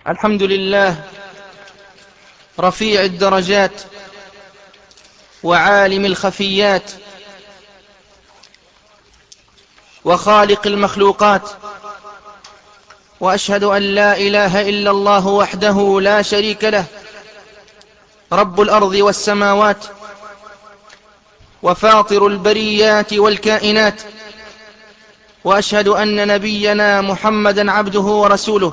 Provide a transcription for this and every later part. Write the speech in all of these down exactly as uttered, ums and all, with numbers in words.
الحمد لله رفيع الدرجات وعالم الخفيات وخالق المخلوقات، وأشهد أن لا إله إلا الله وحده لا شريك له، رب الأرض والسماوات وفاطر البريات والكائنات. وأشهد أن نبينا محمدا عبده ورسوله،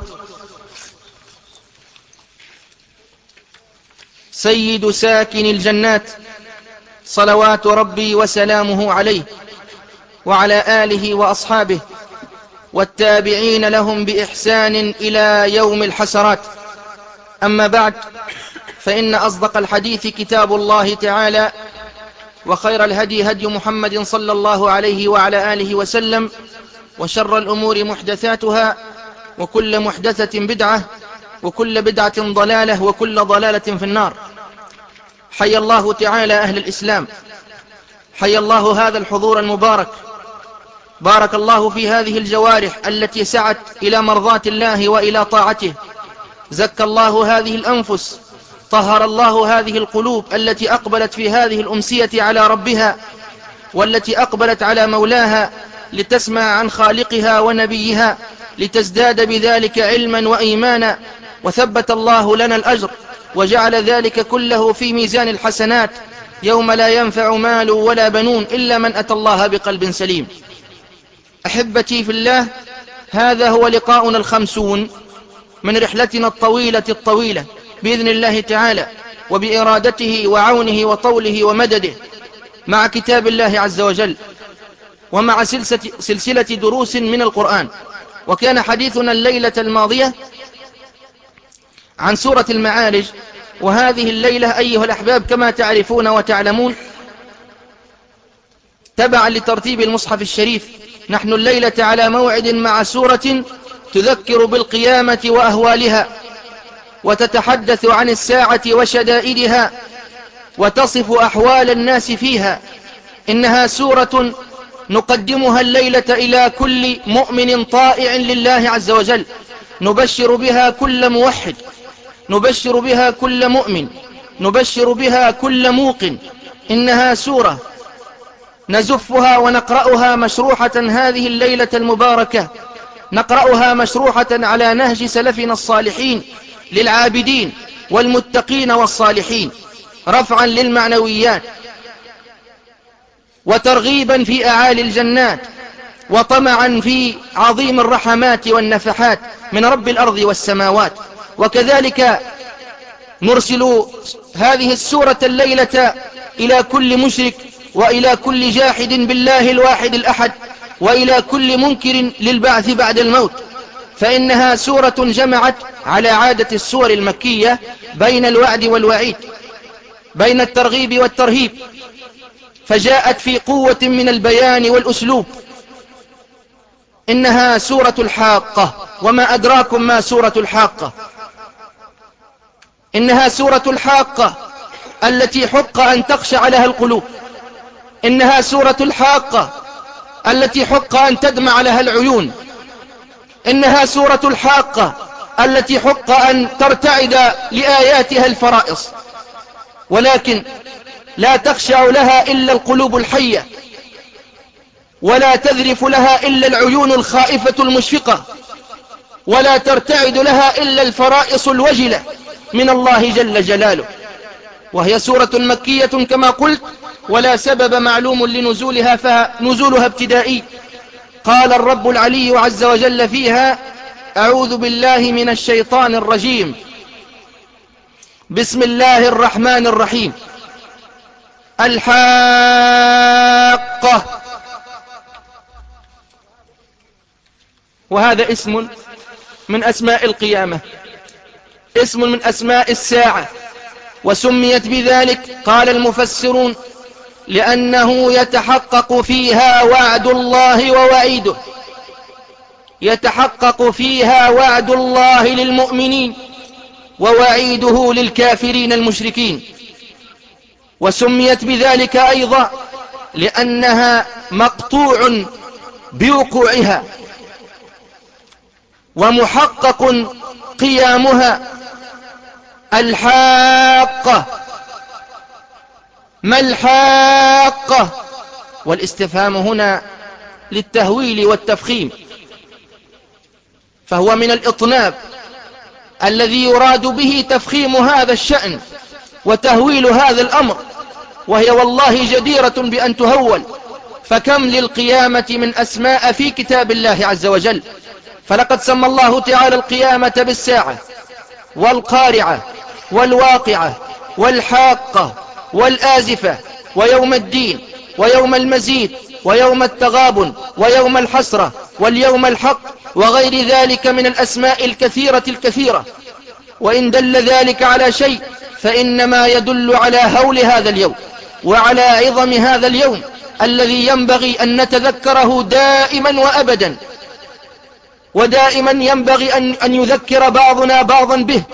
سيد ساكن الجنات، صلوات ربي وسلامه عليه وعلى آله وأصحابه والتابعين لهم بإحسان إلى يوم الحسرات. أما بعد، فإن أصدق الحديث كتاب الله تعالى، وخير الهدي هدي محمد صلى الله عليه وعلى آله وسلم، وشر الأمور محدثاتها، وكل محدثة بدعة، وكل بدعة ضلالة، وكل ضلالة في النار. حي الله تعالى أهل الإسلام، حي الله هذا الحضور المبارك، بارك الله في هذه الجوارح التي سعت إلى مرضات الله وإلى طاعته، زكى الله هذه الأنفس، طهر الله هذه القلوب التي أقبلت في هذه الأمسية على ربها، والتي أقبلت على مولاها لتسمع عن خالقها ونبيها، لتزداد بذلك علما وإيمانا. وثبت الله لنا الأجر وجعل ذلك كله في ميزان الحسنات يوم لا ينفع مال ولا بنون إلا من أتى الله بقلب سليم. أحبتي في الله، هذا هو لقاؤنا الخمسون من رحلتنا الطويلة الطويلة بإذن الله تعالى، وبإرادته وعونه وطوله ومدده، مع كتاب الله عز وجل، ومع سلسلة, سلسلة دروس من القرآن. وكان حديثنا الليلة الماضية عن سورة المعارج، وهذه الليلة أيها الأحباب كما تعرفون وتعلمون تبعا لترتيب المصحف الشريف، نحن الليلة على موعد مع سورة تذكر بالقيامة وأهوالها، وتتحدث عن الساعة وشدائدها، وتصف أحوال الناس فيها. إنها سورة نقدمها الليلة إلى كل مؤمن طائع لله عز وجل، نبشر بها كل موحد، نبشر بها كل مؤمن، نبشر بها كل موقن. إنها سورة نزفها ونقرأها مشروحة هذه الليلة المباركة، نقرأها مشروحة على نهج سلفنا الصالحين للعابدين والمتقين والصالحين، رفعا للمعنويات وترغيبا في أعالي الجنات، وطمعا في عظيم الرحمات والنفحات من رب الأرض والسماوات. وكذلك نرسل هذه السورة الليلة إلى كل مشرك، وإلى كل جاحد بالله الواحد الأحد، وإلى كل منكر للبعث بعد الموت. فإنها سورة جمعت على عادة السور المكية بين الوعد والوعيد، بين الترغيب والترهيب، فجاءت في قوة من البيان والأسلوب. إنها سورة الحاقة، وما أدراكم ما سورة الحاقة. إنها سورة الحاقة التي حق أن تخشع لها القلوب، إنها سورة الحاقة التي حق أن تدمع لها العيون، إنها سورة الحاقة التي حق أن ترتعد لآياتها الفرائص، ولكن لا تخشع لها إلا القلوب الحية، ولا تذرف لها إلا العيون الخائفة المشفقة، ولا ترتعد لها إلا الفرائص الوجلة من الله جل جلاله. وهي سورة مكية كما قلت، ولا سبب معلوم لنزولها، فنزولها ابتدائي. قال الرب العلي عز وجل فيها: أعوذ بالله من الشيطان الرجيم، بسم الله الرحمن الرحيم. الحاقة، وهذا اسم من أسماء القيامة، اسم من أسماء الساعة، وسميت بذلك قال المفسرون لأنه يتحقق فيها وعد الله ووعيده، يتحقق فيها وعد الله للمؤمنين ووعيده للكافرين المشركين. وسميت بذلك أيضا لأنها مقطوع بوقوعها، ومحقق قيامها الحاقة. ما الحاقة؟ والاستفهام هنا للتهويل والتفخيم، فهو من الإطناب الذي يراد به تفخيم هذا الشأن وتهويل هذا الأمر، وهي والله جديرة بأن تهول. فكم للقيامة من أسماء في كتاب الله عز وجل، فلقد سمى الله تعالى القيامة بالساعة والقارعة والواقعة والحاقة والآزفة ويوم الدين ويوم المزيد ويوم التغابن ويوم الحسرة واليوم الحق وغير ذلك من الأسماء الكثيرة الكثيرة. وإن دل ذلك على شيء فإنما يدل على هول هذا اليوم وعلى عظم هذا اليوم الذي ينبغي أن نتذكره دائما وأبدا، ودائما ينبغي أن, أن يذكر بعضنا بعضا به.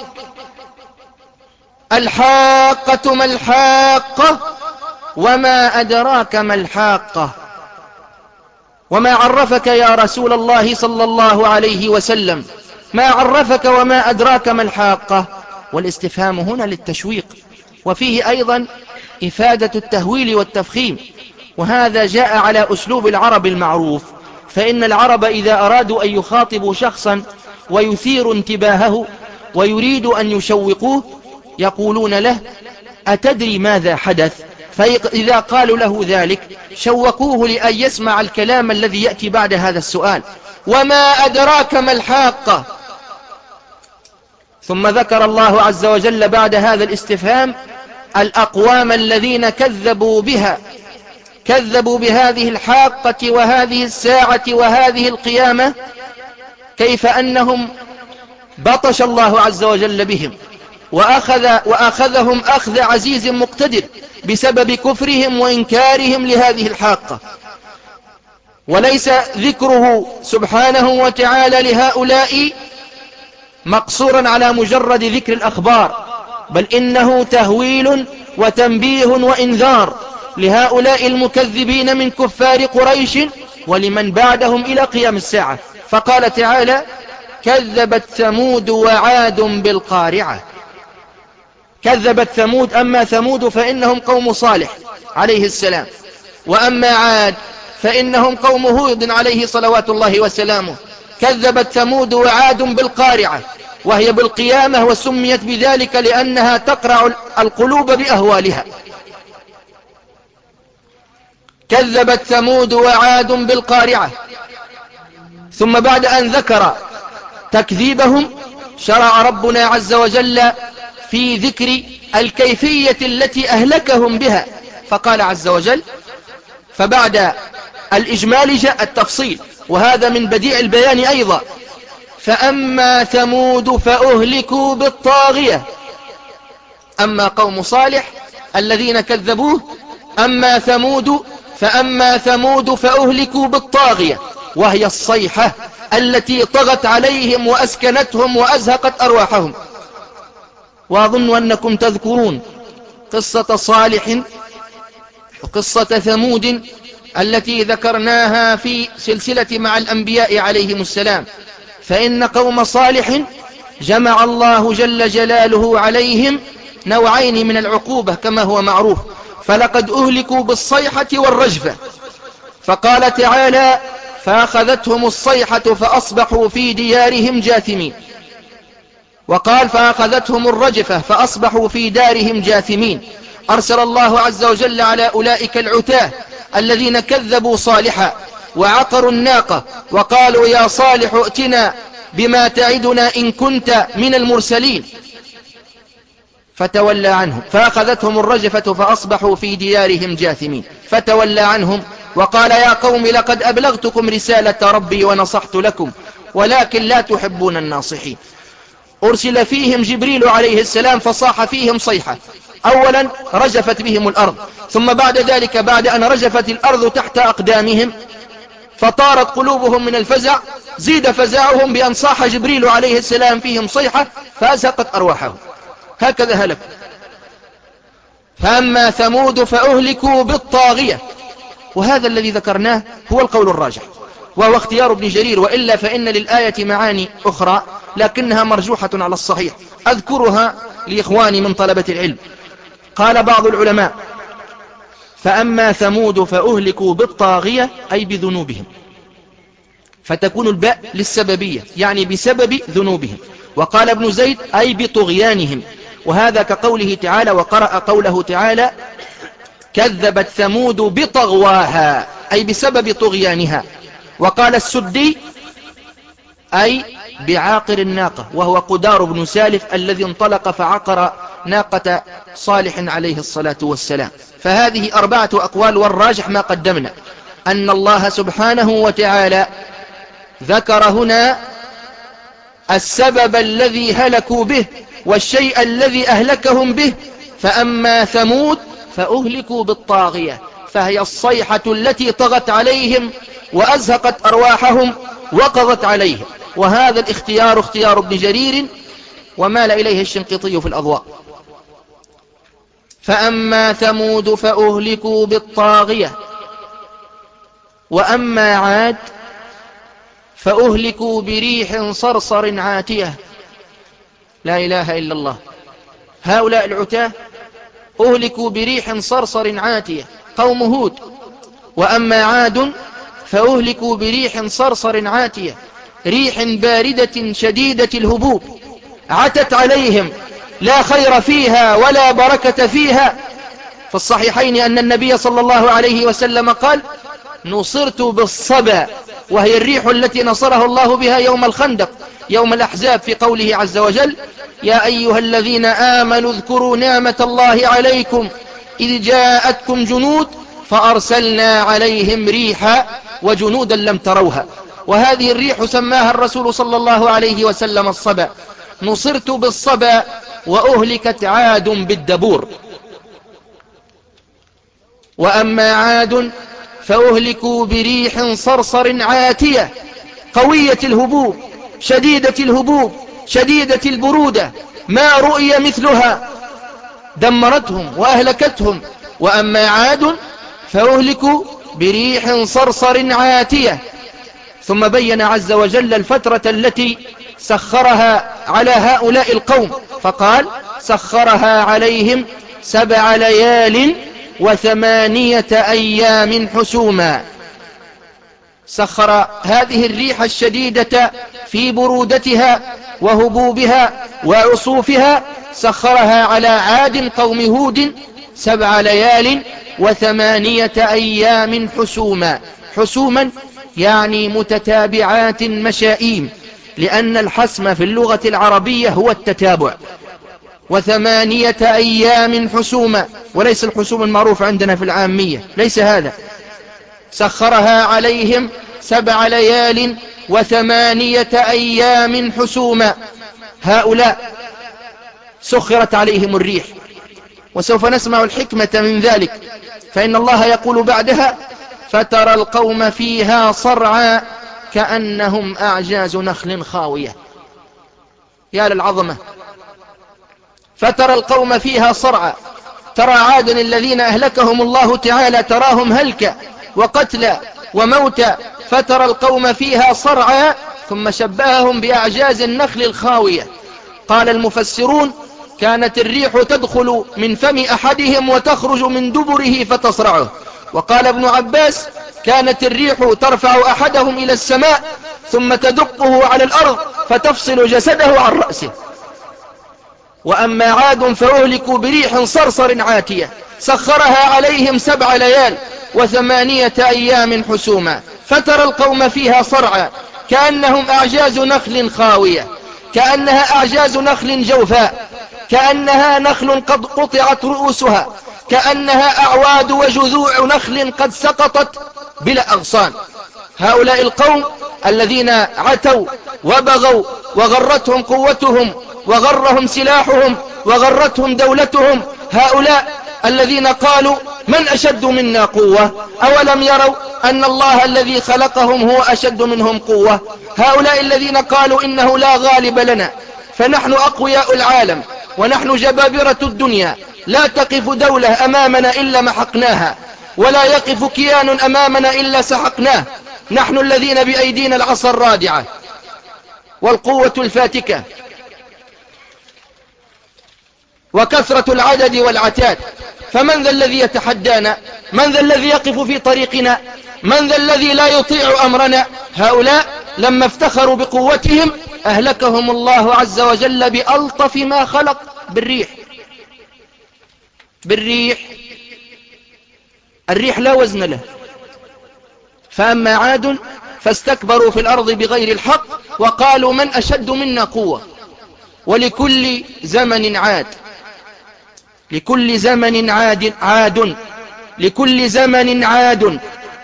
الحاقة ما الحاقة وما أدراك ما الحاقة. وما عرفك يا رسول الله صلى الله عليه وسلم؟ ما عرفك وما أدراك ما الحاقة؟ والاستفهام هنا للتشويق، وفيه أيضا إفادة التهويل والتفخيم، وهذا جاء على أسلوب العرب المعروف. فإن العرب إذا أرادوا أن يخاطبوا شخصا ويثير انتباهه ويريد أن يشوقوه يقولون له: أتدري ماذا حدث؟ فإذا قالوا له ذلك شوقوه لأن يسمع الكلام الذي يأتي بعد هذا السؤال: وما أدراك ما الحاقة؟ ثم ذكر الله عز وجل بعد هذا الاستفهام الأقوام الذين كذبوا بها، كذبوا بهذه الحاقة وهذه الساعة وهذه القيامة، كيف أنهم بطش الله عز وجل بهم وأخذ وأخذهم أخذ عزيز مقتدر بسبب كفرهم وإنكارهم لهذه الحاقة. وليس ذكره سبحانه وتعالى لهؤلاء مقصورا على مجرد ذكر الأخبار، بل إنه تهويل وتنبيه وإنذار لهؤلاء المكذبين من كفار قريش ولمن بعدهم إلى قيام الساعة. فقال تعالى: كذبت ثمود وعاد بالقارعة. كذبت ثمود، أما ثمود فإنهم قوم صالح عليه السلام، وأما عاد فإنهم قوم هود عليه صلوات الله وسلامه. كذبت ثمود وعاد بالقارعة، وهي بالقيامة، وسميت بذلك لأنها تقرع القلوب بأهوالها. كذبت ثمود وعاد بالقارعة. ثم بعد أن ذكر تكذيبهم شرع ربنا عز وجل في ذكر الكيفية التي أهلكهم بها، فقال عز وجل: فبعد الإجمال جاء التفصيل، وهذا من بديع البيان أيضا. فأما ثمود فأهلكوا بالطاغية. أما قوم صالح الذين كذبوه، أما ثمود فأما ثمود فأهلكوا بالطاغية، وهي الصيحة التي طغت عليهم وأسكنتهم وأزهقت أرواحهم. وأظن أنكم تذكرون قصة صالح وقصة ثمود التي ذكرناها في سلسلة مع الأنبياء عليهم السلام. فإن قوم صالح جمع الله جل جلاله عليهم نوعين من العقوبة كما هو معروف، فلقد أهلكوا بالصيحة والرجفة. فقال تعالى: فأخذتهم الصيحة فأصبحوا في ديارهم جاثمين. وقال: فأخذتهم الرجفة فأصبحوا في دارهم جاثمين. أرسل الله عز وجل على أولئك العتاه الذين كذبوا صالحا وعقروا الناقة وقالوا: يا صالح ائتنا بما تعدنا إن كنت من المرسلين. فتولى عنهم فأخذتهم الرجفة فأصبحوا في ديارهم جاثمين. فتولى عنهم وقال: يا قوم لقد أبلغتكم رسالة ربي ونصحت لكم ولكن لا تحبون الناصحين. أرسل فيهم جبريل عليه السلام فصاح فيهم صيحة. أولا رجفت بهم الأرض، ثم بعد ذلك بعد أن رجفت الأرض تحت أقدامهم فطارت قلوبهم من الفزع، زيد فزعهم بأن صاح جبريل عليه السلام فيهم صيحة فأزهقت أرواحهم. هكذا هلكوا. فأما ثمود فأهلكوا بالطاغية. وهذا الذي ذكرناه هو القول الراجح، وهو اختيار ابن جرير، وإلا فإن للآية معاني أخرى لكنها مرجوحة على الصحيح، أذكرها لإخواني من طلبة العلم. قال بعض العلماء: فأما ثمود فأهلكوا بالطاغية، أي بذنوبهم، فتكون الباء للسببية، يعني بسبب ذنوبهم. وقال ابن زيد: أي بطغيانهم، وهذا كقوله تعالى: وقرأ قوله تعالى: كذبت ثمود بطغواها، أي بسبب طغيانها. وقال السدي: أي بعاقر الناقة، وهو قدار بن سالف الذي انطلق فعقر ناقة صالح عليه الصلاة والسلام. فهذه أربعة أقوال، والراجح ما قدمنا، أن الله سبحانه وتعالى ذكر هنا السبب الذي هلكوا به والشيء الذي أهلكهم به. فأما ثمود فأهلكوا بالطاغية، فهي الصيحة التي طغت عليهم وأزهقت أرواحهم وقضت عليهم. وهذا الاختيار اختيار ابن جرير، ومال إليه الشنقيطي في الأضواء. فأما ثمود فأهلكوا بالطاغية، وأما عاد فأهلكوا بريح صرصر عاتية. لا إله إلا الله. هؤلاء العتاة أهلكوا بريح صرصر عاتية، قوم هود. وأما عاد فأهلكوا بريح صرصر عاتية، ريح باردة شديدة الهبوب، عتت عليهم، لا خير فيها ولا بركة فيها. في الصحيحين أن النبي صلى الله عليه وسلم قال: نصرت بالصبا، وهي الريح التي نصره الله بها يوم الخندق، يوم الأحزاب، في قوله عز وجل: يا أيها الذين آمنوا اذكروا نعمة الله عليكم إذ جاءتكم جنود فأرسلنا عليهم ريحا وجنودا لم تروها. وهذه الريح سماها الرسول صلى الله عليه وسلم الصبا. نصرت بالصبا وأهلكت عاد بالدبور. وأما عاد فأهلكوا بريح صرصر عاتية، قوية الهبوب، شديدة الهبوب، شديدة البرودة، ما رؤي مثلها، دمرتهم وأهلكتهم. وأما عاد فأهلكوا بريح صرصر عاتية. ثم بين عز وجل الفترة التي سخرها على هؤلاء القوم، فقال: سخرها عليهم سبع ليال وثمانية أيام حسوما. سخر هذه الريح الشديدة في برودتها وهبوبها وعصوفها، سخرها على عاد قوم هود سبع ليال وثمانية أيام حسوما. حسوما يعني متتابعات مشائيم، لأن الحسم في اللغة العربية هو التتابع. وثمانية أيام حسوما، وليس الحسوم المعروف عندنا في العامية، ليس هذا. سخرها عليهم سبع ليال وثمانية أيام حسوما. هؤلاء سخرت عليهم الريح، وسوف نسمع الحكمة من ذلك. فإن الله يقول بعدها: فترى القوم فيها صرعى كأنهم أعجاز نخل خاوية. يا للعظمة. فترى القوم فيها صرعى. ترى عادا الذين أهلكهم الله تعالى تراهم هلكا وقتلا وموتا. فترى القوم فيها صرعى، ثم شبههم بأعجاز النخل الخاوية. قال المفسرون: كانت الريح تدخل من فم أحدهم وتخرج من دبره فتصرعه. وقال ابن عباس: كانت الريح ترفع أحدهم إلى السماء ثم تدقه على الأرض فتفصل جسده عن رأسه. وأما عاد فأهلكوا بريح صرصر عاتية، سخرها عليهم سبع ليال وثمانية أيام حسوما. فترى القوم فيها صرعى كأنهم أعجاز نخل خاوية، كأنها أعجاز نخل جوفاء، كأنها نخل قد قطعت رؤوسها، كأنها أعواد وجذوع نخل قد سقطت بلا أغصان. هؤلاء القوم الذين عتوا وبغوا وغرتهم قوتهم وغرهم سلاحهم وغرتهم دولتهم، هؤلاء الذين قالوا: من أشد منا قوة؟ أولم يروا أن الله الذي خلقهم هو أشد منهم قوة؟ هؤلاء الذين قالوا: إنه لا غالب لنا، فنحن أقوياء العالم ونحن جبابرة الدنيا، لا تقف دولة أمامنا إلا محقناها، ولا يقف كيان أمامنا إلا سحقناه، نحن الذين بأيدينا العصا الرادعة. والقوة الفاتكة وكثرة العدد والعتاد، فمن ذا الذي يتحدانا؟ من ذا الذي يقف في طريقنا؟ من ذا الذي لا يطيع أمرنا؟ هؤلاء لما افتخروا بقوتهم أهلكهم الله عز وجل بألطف ما خلق، بالريح. بالريح الريح لا وزن له. فأما عاد فاستكبروا في الأرض بغير الحق وقالوا من أشد منا قوة. ولكل زمن عاد، لكل زمن عاد عاد لكل زمن عاد.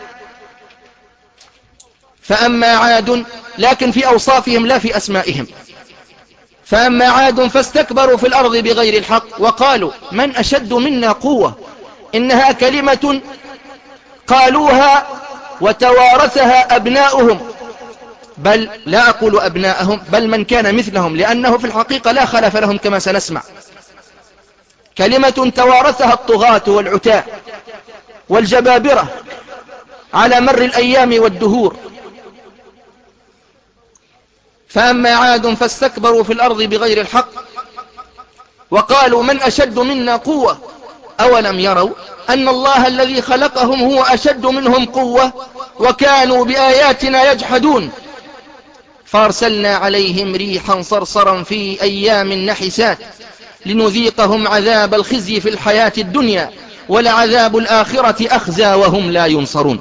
فأما عاد، لكن في أوصافهم لا في أسمائهم. فأما عاد فاستكبروا في الأرض بغير الحق وقالوا من أشد منا قوة. إنها كلمة قالوها وتوارثها أبناؤهم، بل لا أقول أبناءهم، بل من كان مثلهم، لأنه في الحقيقة لا خلف لهم كما سنسمع. كلمة توارثها الطغاة والعتاة والجبابرة على مر الأيام والدهور. فأما عاد فاستكبروا في الأرض بغير الحق وقالوا من أشد منا قوة أولم يروا أن الله الذي خلقهم هو أشد منهم قوة وكانوا بآياتنا يجحدون. فارسلنا عليهم ريحا صرصرا في أيام نحسات لنذيقهم عذاب الخزي في الحياة الدنيا ولعذاب الآخرة أخزى وهم لا ينصرون.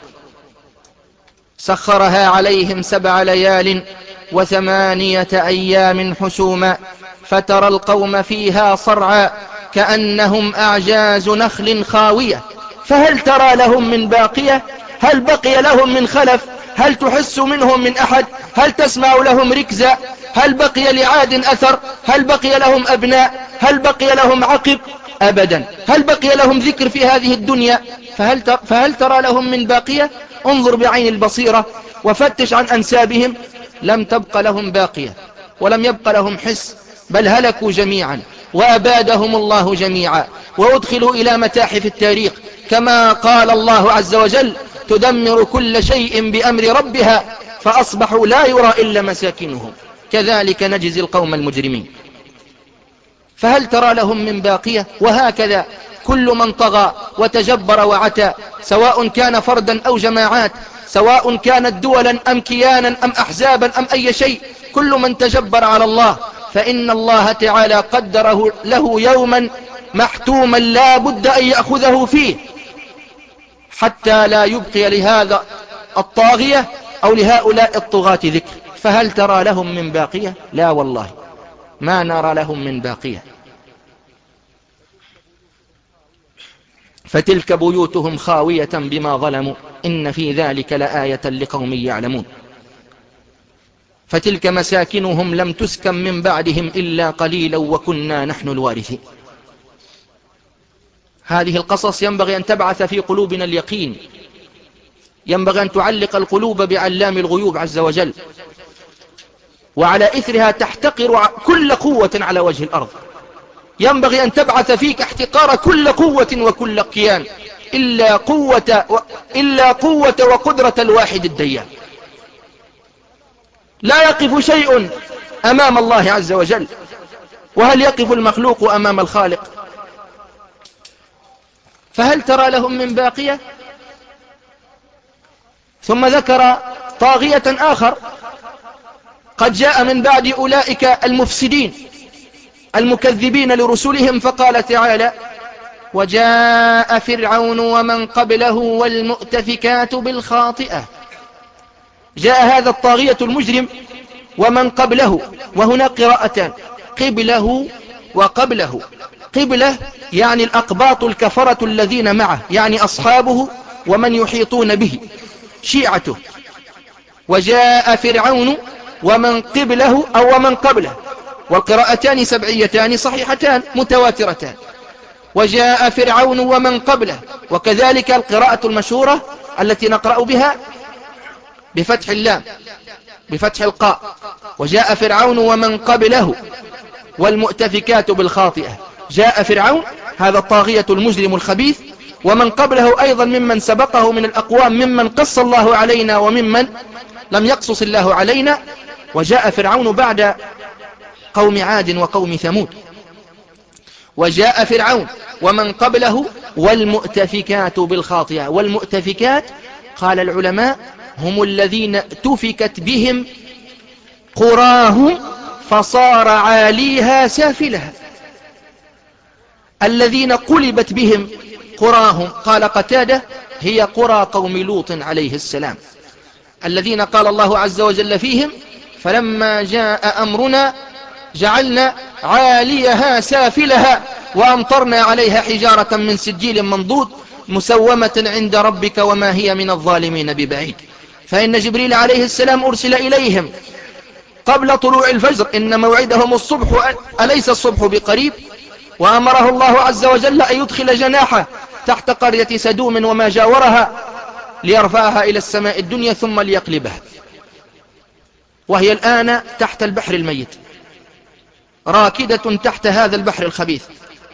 سخرها عليهم سبع ليال وثمانية أيام حسوما فترى القوم فيها صرعا كأنهم أعجاز نخل خاوية فهل ترى لهم من باقية؟ هل بقي لهم من خلف؟ هل تحس منهم من أحد؟ هل تسمع لهم ركزا؟ هل بقي لعاد أثر؟ هل بقي لهم أبناء؟ هل بقي لهم عقب؟ أبدا. هل بقي لهم ذكر في هذه الدنيا؟ فهل, تر فهل ترى لهم من باقية؟ انظر بعين البصيرة وفتش عن أنسابهم، لم تبق لهم باقية ولم يبق لهم حس، بل هلكوا جميعا وأبادهم الله جميعا وأدخلوا إلى متاحف التاريخ كما قال الله عز وجل تدمر كل شيء بأمر ربها فأصبحوا لا يرى إلا مساكنهم كذلك نجزي القوم المجرمين. فهل ترى لهم من باقية؟ وهكذا كل من طغى وتجبر وعتى، سواء كان فردا أو جماعات، سواء كانت دولا أم كيانا أم أحزابا أم أي شيء، كل من تجبر على الله فإن الله تعالى قدره له يوما محتوما لا بد أن يأخذه فيه حتى لا يبقي لهذا الطاغية أو لهؤلاء الطغاة ذكر. فهل ترى لهم من باقية؟ لا والله ما نرى لهم من باقية. فتلك بيوتهم خاوية بما ظلموا إن في ذلك لآية لقوم يعلمون. فتلك مساكنهم لم تسكن من بعدهم إلا قليلا وكنا نحن الوارثين. هذه القصص ينبغي أن تبعث في قلوبنا اليقين، ينبغي أن تعلق القلوب بعلام الغيوب عز وجل، وعلى إثرها تحتقر كل قوة على وجه الأرض. ينبغي أن تبعث فيك احتقار كل قوة وكل كيان إلا قوة, و... إلا قوة وقدرة الواحد الديان. لا يقف شيء أمام الله عز وجل، وهل يقف المخلوق أمام الخالق؟ فهل ترى لهم من باقية؟ ثم ذكر طاغية آخر قد جاء من بعد أولئك المفسدين المكذبين لرسلهم، فقال تعالى وجاء فرعون ومن قبله والمؤتفكات بالخاطئة. جاء هذا الطاغية المجرم ومن قبله، وهنا قراءتان قبله وقبله. قبله يعني الأقباط الكفرة الذين معه، يعني أصحابه ومن يحيطون به شيعته. وجاء فرعون ومن قبله أو ومن قبله، والقراءتان سبعيتان صحيحتان متواترتان. وجاء فرعون ومن قبله، وكذلك القراءة المشهورة التي نقرأ بها بفتح اللام بفتح القاء وجاء فرعون ومن قبله والمؤتفكات بالخاطئة. جاء فرعون هذا الطاغية المجرم الخبيث، ومن قبله أيضا ممن سبقه من الأقوام ممن قص الله علينا وممن لم يقصص الله علينا، وجاء فرعون بعد قوم عاد وقوم ثمود. وجاء فرعون ومن قبله والمؤتفكات بالخاطئة. والمؤتفكات قال العلماء هم الذين تفكت بهم قراهم فصار عاليها سافلها. الذين قلبت بهم قراهم قال قتادة هي قرى قوم لوط عليه السلام، الذين قال الله عز وجل فيهم فلما جاء أمرنا جعلنا عاليها سافلها وأمطرنا عليها حجارة من سجيل منضود مسومة عند ربك وما هي من الظالمين ببعيد. فإن جبريل عليه السلام أرسل إليهم قبل طلوع الفجر إن موعدهم الصبح أليس الصبح بقريب، وأمره الله عز وجل أن يدخل جناحه تحت قرية سدوم وما جاورها ليرفعها إلى السماء الدنيا ثم ليقلبها، وهي الآن تحت البحر الميت راكدة تحت هذا البحر الخبيث.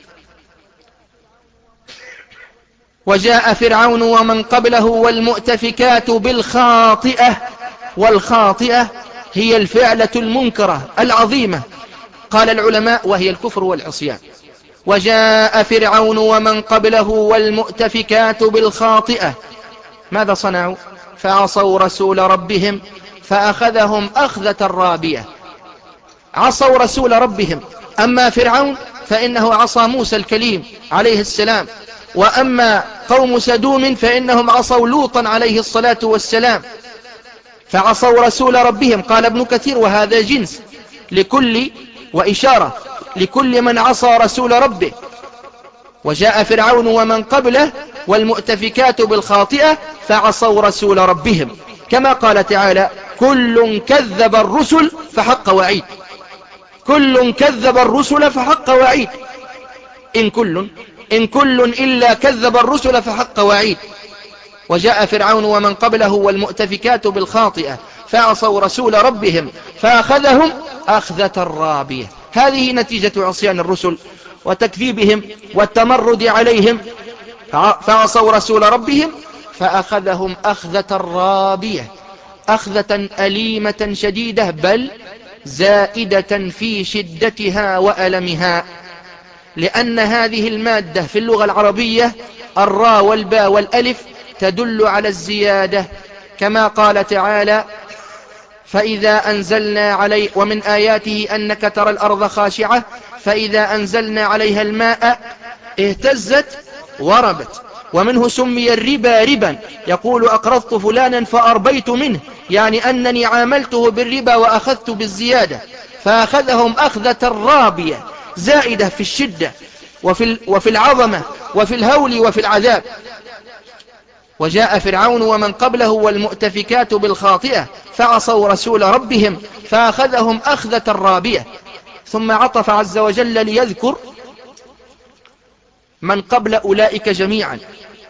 وجاء فرعون ومن قبله والمؤتفكات بالخاطئة. والخاطئة هي الفعلة المنكرة العظيمة قال العلماء وهي الكفر والعصيان. وجاء فرعون ومن قبله والمؤتفكات بالخاطئة. ماذا صنعوا؟ فعصوا رسول ربهم فأخذهم أخذة رابية. عصوا رسول ربهم. أما فرعون فإنه عصى موسى الكليم عليه السلام، وأما قوم سدوم فإنهم عصوا لوطا عليه الصلاة والسلام فعصوا رسول ربهم. قال ابن كثير وهذا جنس لكل وإشارة لكل من عصى رسول ربه. وجاء فرعون ومن قبله والمؤتفكات بالخاطئة فعصوا رسول ربهم، كما قال تعالى كل كذب الرسل فحق وعيد. كل كذب الرسل فحق وعيد. إن كل إن كل إلا كذب الرسل فحق وعيد. وجاء فرعون ومن قبله والمؤتفكات بالخاطئة فعصوا رسول ربهم فأخذهم أخذة رابية. هذه نتيجة عصيان الرسل وتكذيبهم والتمرد عليهم. فعصوا رسول ربهم فأخذهم أخذة رابية، أخذة أليمة شديدة بل زائدة في شدتها وألمها، لأن هذه المادة في اللغة العربية الراء والباء والألف تدل على الزيادة، كما قال تعالى فإذا أنزلنا عليه ومن آياته أنك ترى الأرض خاشعة فإذا أنزلنا عليها الماء اهتزت وربت. ومنه سمي الربا ربا، يقول أقرضت فلانا فأربيت منه، يعني أنني عاملته بالربا وأخذت بالزيادة. فأخذهم أخذة رابية زائدة في الشدة وفي, وفي العظمة وفي الهول وفي العذاب. وجاء فرعون ومن قبله والمؤتفكات بالخاطئة فعصوا رسول ربهم فأخذهم أخذة رابية. ثم عطف عز وجل ليذكر من قبل أولئك جميعا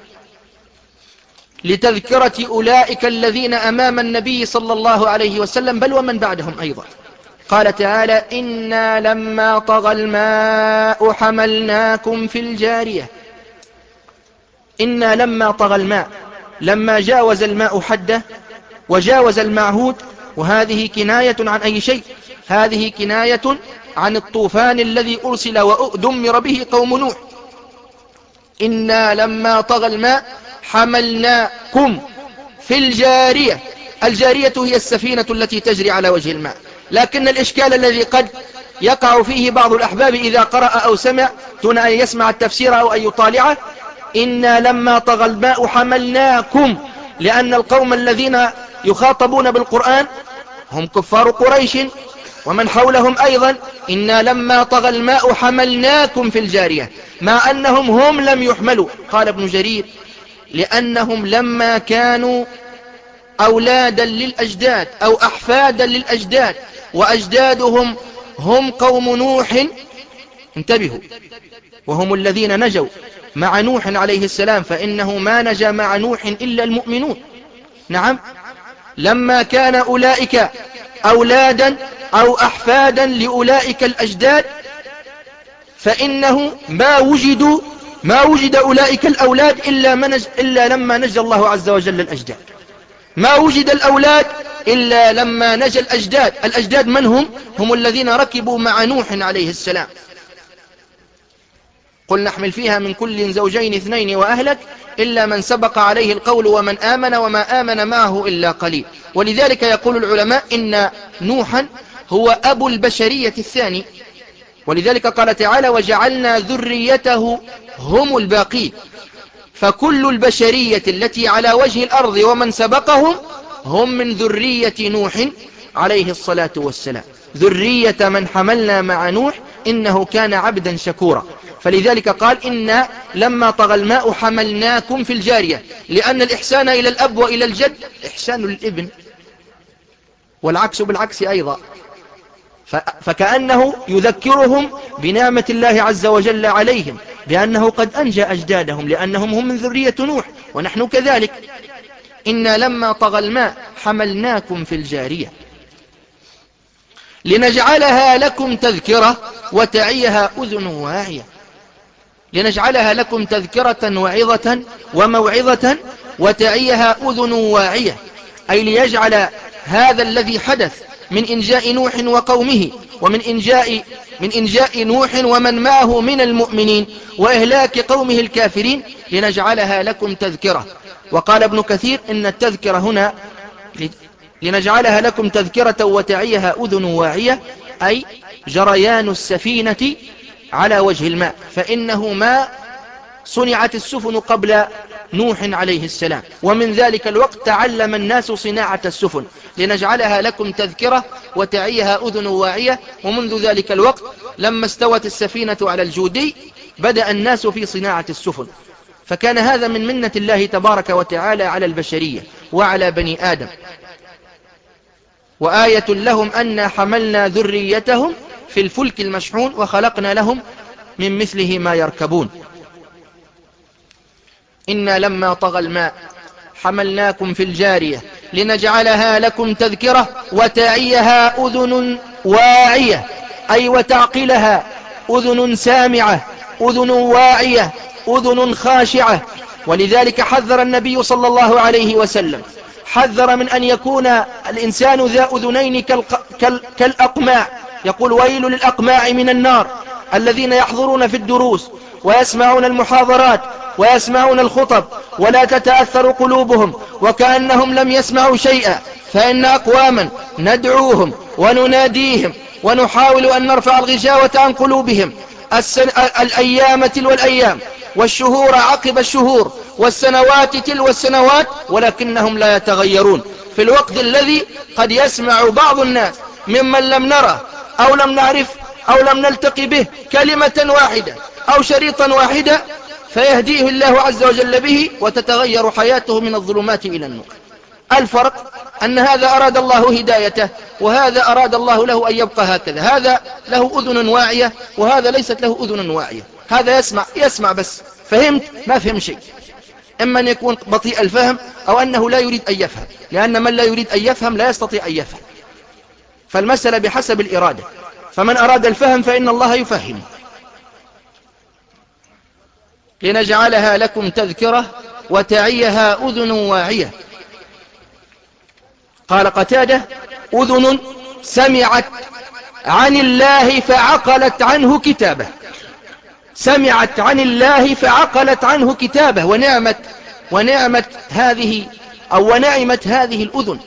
لتذكرة أولئك الذين أمام النبي صلى الله عليه وسلم بل ومن بعدهم أيضا. قال تعالى إنا لما طغى الماء حملناكم في الجارية. إنا لما طغى الماء، لما جاوز الماء حده وجاوز المعهود. وهذه كناية عن أي شيء؟ هذه كناية عن الطوفان الذي أرسل ودمر به قوم نوح. إنا لما طغى الماء حملناكم في الجارية. الجارية هي السفينة التي تجري على وجه الماء. لكن الإشكال الذي قد يقع فيه بعض الأحباب إذا قرأ أو سمع دون أن يسمع التفسير أو أن يطالعه، إنا لما طغى الماء حملناكم، لأن القوم الذين يخاطبون بالقرآن هم كفار قريش ومن حولهم أيضا. إنا لما طغى الماء حملناكم في الجارية، مع أنهم هم لم يحملوا. قال ابن جرير لأنهم لما كانوا أولادا للأجداد أو أحفادا للأجداد وأجدادهم هم قوم نوح، انتبهوا، وهم الذين نجوا مع نوح عليه السلام، فإنه ما نجا مع نوح إلا المؤمنون. نعم، لما كان أولئك أولادا أو أحفادا لأولئك الأجداد فإنه ما وجدوا ما وجد أولئك الأولاد إلا, منج إلا لما نجى الله عز وجل الأجداد. ما وجد الأولاد إلا لما نجى الأجداد. الأجداد من هم؟ هم الذين ركبوا مع نوح عليه السلام. قل نحمل فيها من كل زوجين اثنين وأهلك إلا من سبق عليه القول ومن آمن وما آمن معه إلا قليل. ولذلك يقول العلماء إن نوحا هو أبو البشرية الثاني، ولذلك قال تعالى وجعلنا ذريته هم الباقين. فكل البشرية التي على وجه الأرض ومن سبقهم هم من ذرية نوح عليه الصلاة والسلام، ذرية من حملنا مع نوح إنه كان عبدا شكورا. فلذلك قال إن لما طغى الماء حملناكم في الجارية، لأن الإحسان إلى الأب وإلى الجد إحسان للابن، والعكس بالعكس أيضا. فكأنه يذكرهم بنعمة الله عز وجل عليهم بأنه قد أنجى أجدادهم، لأنهم هم من ذرية نوح ونحن كذلك. إنا لما طغى الماء حملناكم في الجارية لنجعلها لكم تذكرة وتعيها أذن واعية. لنجعلها لكم تذكرة وعظة وموعظة وتعيها أذن واعية، أي ليجعل هذا الذي حدث من إنجاء نوح وقومه ومن إنجاء من إنجاء نوح ومن معه من المؤمنين وإهلاك قومه الكافرين لنجعلها لكم تذكرة. وقال ابن كثير إن التذكرة هنا لنجعلها لكم تذكرة وتعيها أذن واعية، أي جريان السفينة على وجه الماء، فإنه ما صنعت السفن قبل نوح عليه السلام، ومن ذلك الوقت تعلم الناس صناعة السفن. لنجعلها لكم تذكرة وتعيها أذن واعية. ومنذ ذلك الوقت لما استوت السفينة على الجودي بدأ الناس في صناعة السفن، فكان هذا من منة الله تبارك وتعالى على البشرية وعلى بني آدم. وآية لهم أن حملنا ذريتهم في الفلك المشحون وخلقنا لهم من مثله ما يركبون. إنا لما طغى الماء حملناكم في الجارية لنجعلها لكم تذكرة وتعيها أذن واعية، أي وتعقلها أذن سامعة، أذن واعية، أذن خاشعة. ولذلك حذر النبي صلى الله عليه وسلم، حذر من أن يكون الإنسان ذا أذنين كالأقماع. يقول ويل للأقماع من النار، الذين يحضرون في الدروس ويسمعون المحاضرات ويسمعون الخطب ولا تتأثر قلوبهم وكأنهم لم يسمعوا شيئا. فإن أقواما ندعوهم ونناديهم ونحاول أن نرفع الغشاوة عن قلوبهم الأيام تلو الأيام والشهور عقب الشهور والسنوات تلو السنوات، ولكنهم لا يتغيرون. في الوقت الذي قد يسمع بعض الناس ممن لم نره أو لم نعرف أو لم نلتقي به كلمة واحدة أو شريطا واحدة فيهديه الله عز وجل به وتتغير حياته من الظلمات إلى النور. الفرق أن هذا أراد الله هدايته وهذا أراد الله له أن يبقى هكذا. هذا له أذن واعية وهذا ليست له أذن واعية. هذا يسمع يسمع بس، فهمت ما فهم شيء. إما أن يكون بطيء الفهم أو أنه لا يريد أن يفهم، لأن من لا يريد أن يفهم لا يستطيع أن يفهم. فالمسألة بحسب الإرادة، فمن أراد الفهم فإن الله يفهم. لنجعلها لكم تذكرة وتعيها أذن واعية. قال قتادة أذن سمعت عن الله فعقلت عنه كتابه، سمعت عن الله فعقلت عنه كتابه. ونعمت ونعمت هذه أو ونعمت هذه الأذن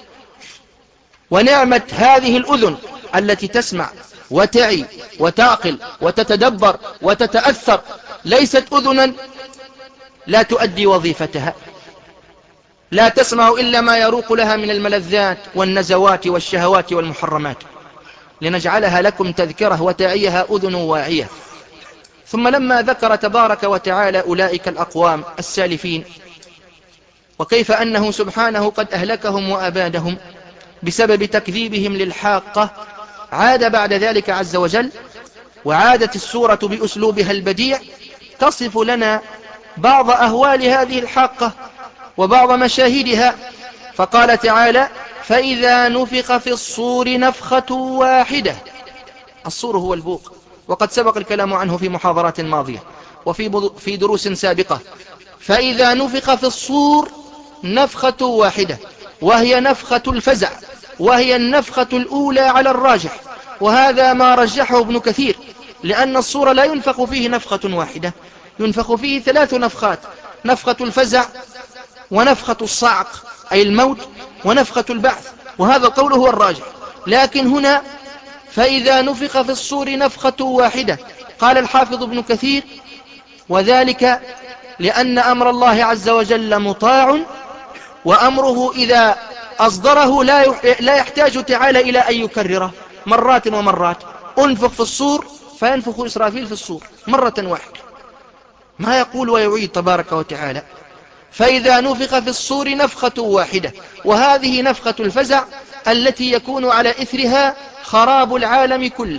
ونعمت هذه الأذن التي تسمع وتعي وتعقل وتتدبر وتتأثر، ليست أذنا لا تؤدي وظيفتها، لا تسمع إلا ما يروق لها من الملذات والنزوات والشهوات والمحرمات. لنجعلها لكم تذكرة وتعيها أذن واعية. ثم لما ذكر تبارك وتعالى أولئك الأقوام السالفين وكيف أنه سبحانه قد أهلكهم وأبادهم بسبب تكذيبهم للحاقة، عاد بعد ذلك عز وجل وعادت السورة بأسلوبها البديع تصف لنا بعض أهوال هذه الحاقة وبعض مشاهدها. فقال تعالى فإذا نفخ في الصور نفخة واحدة. الصور هو البوق، وقد سبق الكلام عنه في محاضرات ماضية وفي في دروس سابقة. فإذا نفخ في الصور نفخة واحدة، وهي نفخة الفزع، وهي النفخة الأولى على الراجح، وهذا ما رجحه ابن كثير، لأن الصور لا ينفخ فيه نفخة واحدة، ينفخ فيه ثلاث نفخات: نفخة الفزع، ونفخة الصعق أي الموت، ونفخة البعث، وهذا القول هو الراجح. لكن هنا فإذا نفخ في الصور نفخة واحدة، قال الحافظ ابن كثير: وذلك لأن أمر الله عز وجل مطاع، وأمره إذا أصدره لا يحتاج تعالى إلى أن يكرره مرات ومرات. أنفخ في الصور فينفخ إسرافيل في الصور مرة واحدة، ما يقول ويعيد تبارك وتعالى. فإذا نفخ في الصور نفخة واحدة، وهذه نفخة الفزع التي يكون على إثرها خراب العالم كله،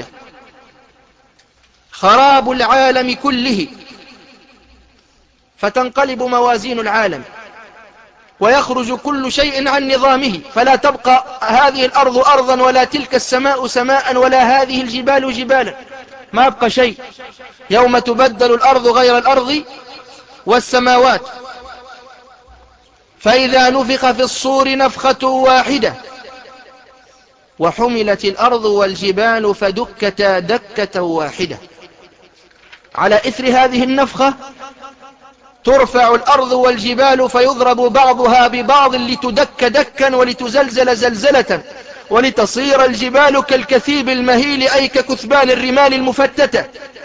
خراب العالم كله، فتنقلب موازين العالم، ويخرج كل شيء عن نظامه، فلا تبقى هذه الأرض أرضا، ولا تلك السماء سماء، ولا هذه الجبال جبالا، ما يبقى شيء. يوم تبدل الأرض غير الأرض والسماوات. فإذا نفخ في الصور نفخة واحدة وحملت الأرض والجبال فدكتا دكة واحدة. على إثر هذه النفخة ترفع الأرض والجبال فيضرب بعضها ببعض لتدك دكا ولتزلزل زلزلة، ولتصير الجبال كالكثيب المهيل أي ككثبان الرمال المفتتة.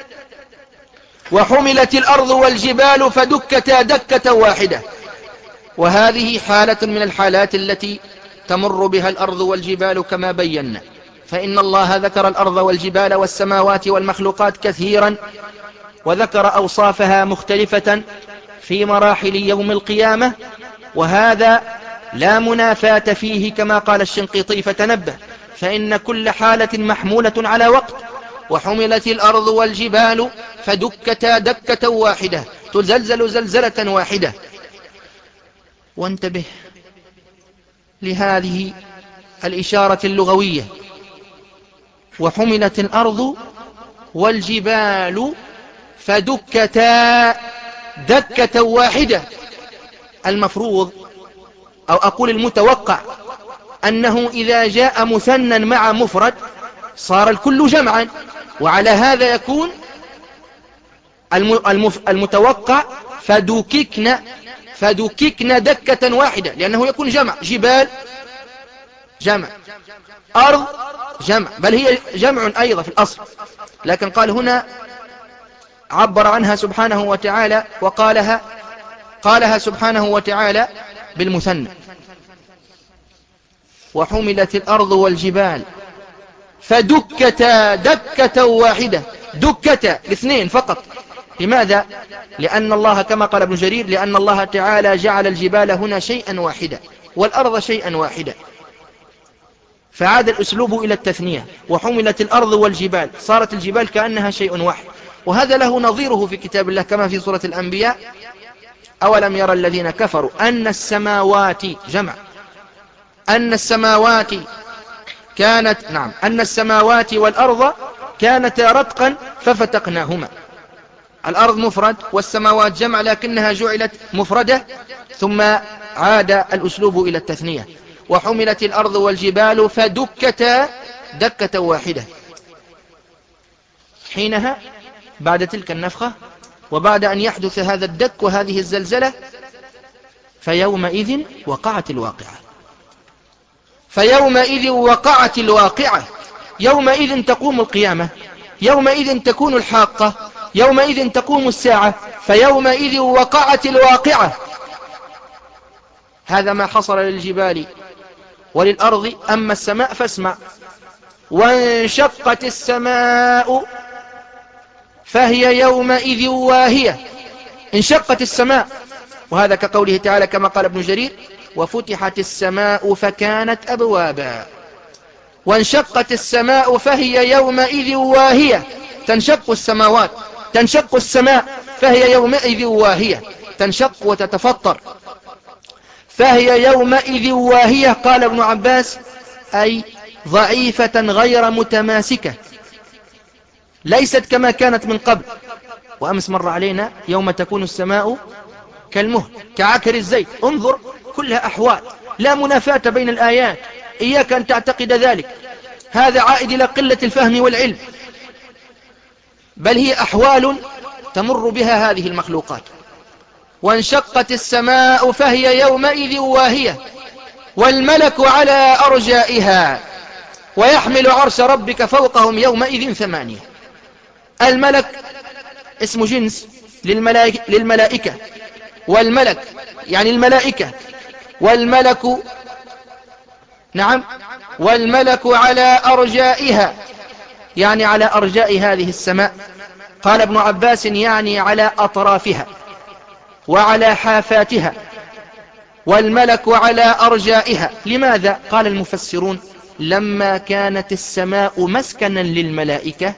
وحملت الأرض والجبال فدكتا دكة واحدة. وهذه حالة من الحالات التي تمر بها الأرض والجبال كما بينا، فإن الله ذكر الأرض والجبال والسماوات والمخلوقات كثيرا، وذكر أوصافها مختلفة في مراحل يوم القيامة، وهذا لا منافاة فيه كما قال الشنقيطي فتنبه، فإن كل حالة محمولة على وقت. وحملت الأرض والجبال فدكتا دكة واحدة، تزلزل زلزلة واحدة. وانتبه لهذه الإشارة اللغوية: وحملت الأرض والجبال فدكتا دكة واحدة. المفروض أو أقول المتوقع أنه إذا جاء مثنى مع مفرد صار الكل جمعا، وعلى هذا يكون المتوقع فدككن فدككن دكة واحدة، لأنه يكون جمع. جبال جمع، أرض جمع، بل هي جمع أيضا في الأصل، لكن قال هنا عبر عنها سبحانه وتعالى وقالها قالها سبحانه وتعالى بالمثنى: وحملت الأرض والجبال فدكتا دكة واحدة. دكتا الاثنين فقط. لماذا؟ لأن الله كما قال ابن جرير: لأن الله تعالى جعل الجبال هنا شيئا واحدا والأرض شيئا واحدا، فعاد الأسلوب إلى التثنية. وحملت الأرض والجبال، صارت الجبال كأنها شيء واحد. وهذا له نظيره في كتاب الله كما في سورة الأنبياء: أولم يرى الذين كفروا أن السماوات جمع أن السماوات كانت نعم أن السماوات والأرض كانتا رتقا ففتقناهما. الأرض مفرد والسماوات جمع، لكنها جعلت مفردة، ثم عاد الأسلوب إلى التثنية. وحملت الأرض والجبال فدكتا دكة واحدة. حينها بعد تلك النفخة وبعد أن يحدث هذا الدك وهذه الزلزلة، فيومئذ وقعت الواقعة. فيومئذ وقعت الواقعة. يومئذ تقوم القيامة، يومئذ تكون الحاقة، يومئذ تقوم الساعة. فيومئذ وقعت الواقعة. هذا ما حصل للجبال وللأرض. أما السماء فاسمع: وانشقت السماء فهي يومئذ واهية. انشقت السماء، وهذا كقوله تعالى كما قال ابن جرير: وفتحت السماء فكانت أبوابا. وانشقت السماء فهي يومئذ واهية. تنشق السماوات، تنشق السماء، فهي يومئذ واهية، تنشق وتتفطر. فهي يومئذ واهية، قال ابن عباس: أي ضعيفة غير متماسكة، ليست كما كانت من قبل. وأمس مر علينا يوم تكون السماء كالمهل كعكر الزيت. انظر، كلها أحوال لا منافاة بين الآيات، إياك أن تعتقد ذلك، هذا عائد إلى قلة الفهم والعلم، بل هي أحوال تمر بها هذه المخلوقات. وانشقت السماء فهي يومئذ واهية والملك على أرجائها ويحمل عرش ربك فوقهم يومئذ ثمانية. الملك اسم جنس للملائكة, للملائكة والملك يعني الملائكة، والملك نعم والملك على أرجائها يعني على أرجاء هذه السماء. قال ابن عباس يعني على أطرافها وعلى حافاتها، والملك على أرجائها. لماذا؟ قال المفسرون لما كانت السماء مسكنا للملائكة،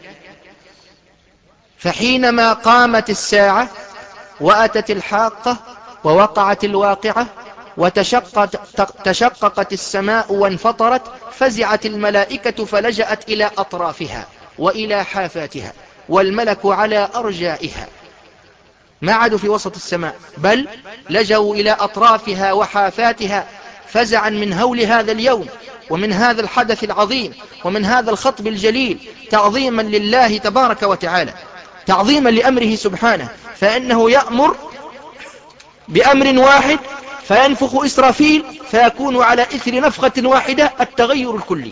فحينما قامت الساعة وأتت الحاقة ووقعت الواقعة وتشققت تشققت السماء وانفطرت، فزعت الملائكة فلجأت إلى أطرافها وإلى حافاتها، والملك على أرجائها، ما عادوا في وسط السماء بل لجوا إلى أطرافها وحافاتها فزعا من هول هذا اليوم ومن هذا الحدث العظيم ومن هذا الخطب الجليل، تعظيما لله تبارك وتعالى، تعظيما لأمره سبحانه، فإنه يأمر بأمر واحد فينفخ إسرافيل فيكون على إثر نفخة واحدة التغير الكلي.